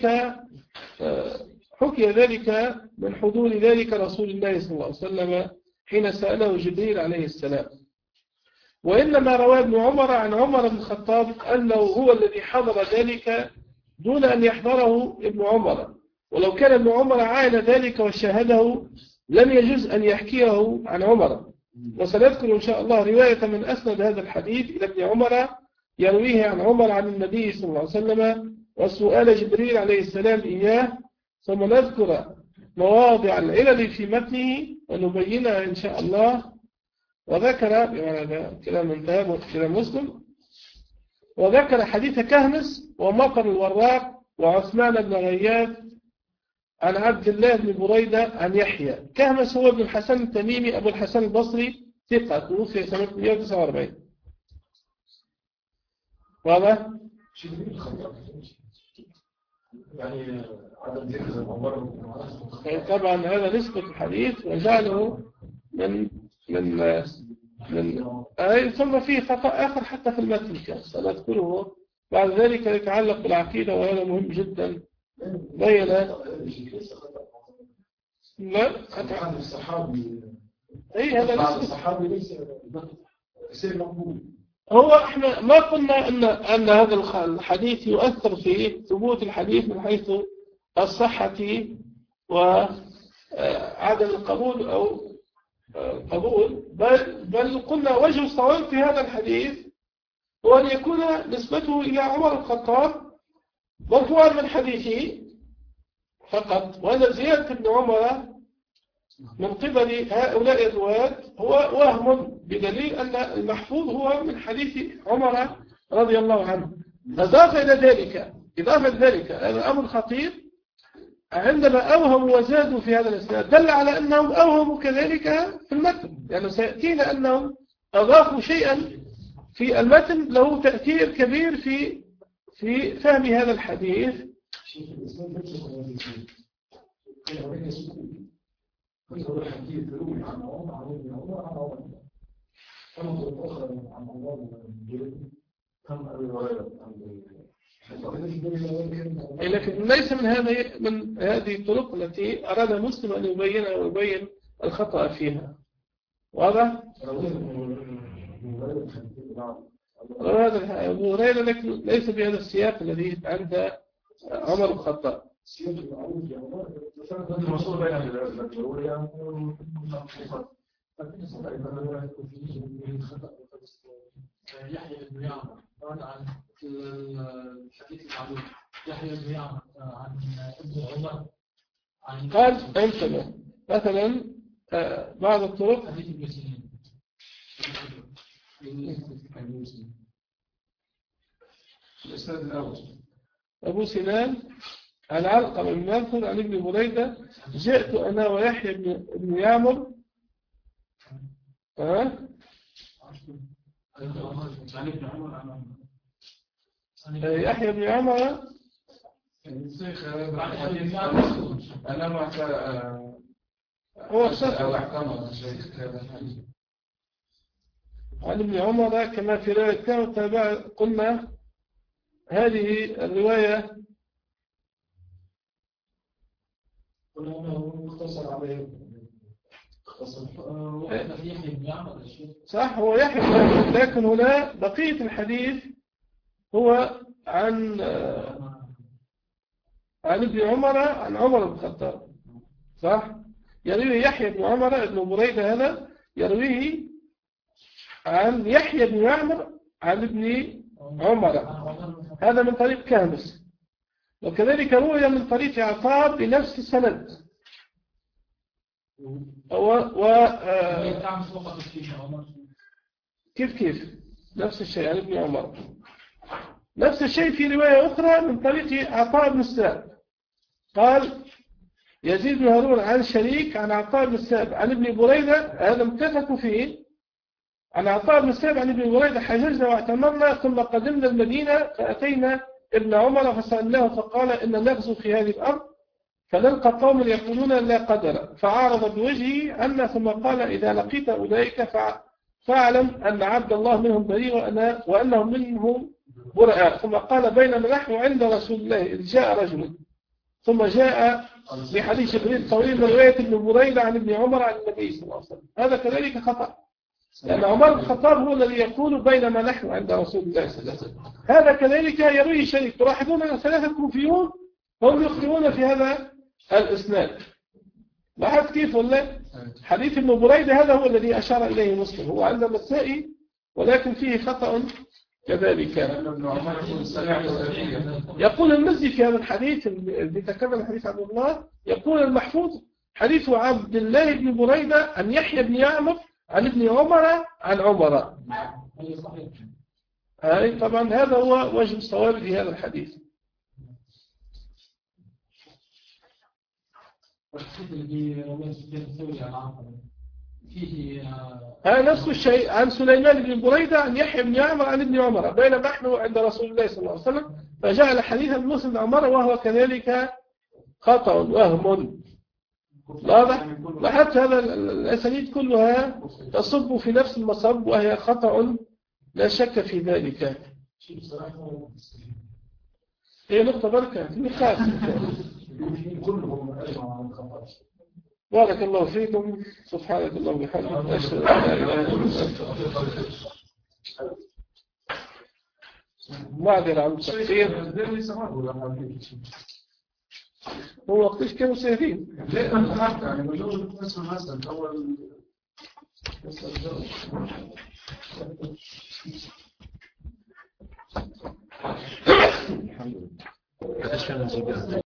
ذلك من حضور ذلك رسول الله صلى الله عليه وسلم حين سأله جبريل عليه السلام. وإنما روى ابن عمر عن عمر بن الخطاب أنه هو الذي حضر ذلك دون أن يحضره ابن عمر. ولو كان ابن عمر عاين ذلك وشاهده لم يجوز أن يحكيه عن عمر. وسنذكر إن شاء الله رواية من أسند هذا الحديث إلى ابن عمر يرويه عن عمر عن النبي صلى الله عليه وسلم وسؤال جبريل عليه السلام إياه. ثم نذكر مواضع العلل في متنه ونبينها إن شاء الله. وذكر كلام انتهى كلام مسلم. وذكر حديث كهنس ومطر الوراق وعثمان بن غياث عن عبد الله بن بريدة عن يحيى. كهنس هو ابن الحسن التميمي أبو الحسن البصري ثقة توفي سنة 149. واضح؟ يعني عدد ذكر عمر طبعا هذا نسبة الحديث وجعله من ثم فيه خطأ آخر حتى في المتن كان سنذكره بعد ذلك يتعلق بالعقيدة، وهذا مهم جدا. بين لا عن الصحابي اي هذا بعض الصحابي ليس يصير مقبول. هو احنا ما قلنا ان هذا الحديث يؤثر في ثبوت الحديث من حيث الصحة وعدم القبول او قبول، بل قلنا وجه الصواب في هذا الحديث هو ان يكون نسبته الى عمر الخطاب مرفوعا من حديثه فقط، وهذا زيادة ابن عمر من قبل هؤلاء الرواة هو وهم، بدليل أن المحفوظ هو من حديث عمر رضي الله عنه. إضافة ذلك هذا أمر خطير، عندما أوهموا وزادوا في هذا الإسناد دل على أنهم أوهموا كذلك في المتن، يعني سيأتينا أنهم أضافوا شيئا في المتن له تأثير كبير في فهم هذا الحديث. لكن ليس من هذه الطرق التي أراد مسلم أن يبينها ويبين الخطأ فيها. واضح؟ هذا أبو هريرة لكن ليس بهذا السياق الذي عند عمر الخطاب. يحيى بن يعمر عن الحديث المعروف، يحيى بن يعمر عن ابن عمر قال مثلا بعض الطرق حديث ابن سيرين الإسناد الأول أبو سنان عن علقمة بن مرثد عن ابن بريدة جئت أنا ويحيى بن يعمر يحيى بن عمر هو عن ابن عمر كما في رواية كان قلنا هذه الرواية مختصر عليه صح هو يحيى، لكن هنا بقية الحديث هو عن ابن عمر عن عمر بن الخطاب، صح؟ يرويه يحيى بن عمر ابن بريدة، هذا يرويه عن يحيى بن يعمر عن ابن عمر، هذا من طريق كامس، وكذلك روي من طريق عطاء بنفس السند كيف نفس الشيء عن ابن عمر، نفس الشيء في رواية أخرى من طريق عطاء بن السائب، قال يزيد بن هارون عن شريك عن عطاء بن السائب عن ابن بريدة، هذا متفق فيه، عن عطاء بن السائب عن ابن بريدة حججنا واعتمرنا ثم قدمنا المدينة فأتينا ابن عمر فسألناه فقال إن نغزو في هذه الأرض فنلقى قوم يقولون لا قدر، فعارض بوجهه عنا ثم قال إذا لقيت أولئك فاعلم أن عبد الله منهم بريء وأنهم منهم براء. ثم قال بينما نحن عند رسول الله إذ جاء رجل، ثم جاء بحديث جبريل طويل من رواية ابن بريدة عن ابن عمر عن النبي صلى الله عليه وسلم، هذا كذلك خطأ، لأن عمر بن الخطاب هو الذي يقول بينما نحن عند رسول الله صلى الله عليه وسلم، هذا كذلك يروي شريك. تلاحظون أن ثلاثة كوفيون هم يخطئون في هذا الإسناد، لاحظ كيف ولا؟ حديث ابن بريدة هذا هو الذي أشار إليه مسلم، هو عند النسائي ولكن فيه خطأ كذلك. يقول المزي في هذا الحديث الذي تكلم الحديث عبد الله، يقول المحفوظ حديث عبد الله بن بريدة عن يحيى بن يعمر عن ابن عمر عن عمر، طبعا هذا هو وجه الصواب في هذا الحديث. فيه نفس الشيء عن سليمان بن بريدة عن يحيى بن عمر عن ابن عمر بينما نحن عند رسول الله صلى الله عليه وسلم فجعل حديث المسلم بن عمر وهو كذلك خطأ وهم واضح. وحتى هذا الأسانيد كلها تصب في نفس المصب وهي خطأ لا شك في ذلك. هي نقطة بركة نقاط. بارك الله فيكم. سبحانك اللهم وبحمدك أشهد أن لا إله إلا أنت. معذرة عن التقصير. هو وقتش كانوا سهلين. لا أنا حتى يعني بجوز نسمع مثلا أول الحمد لله.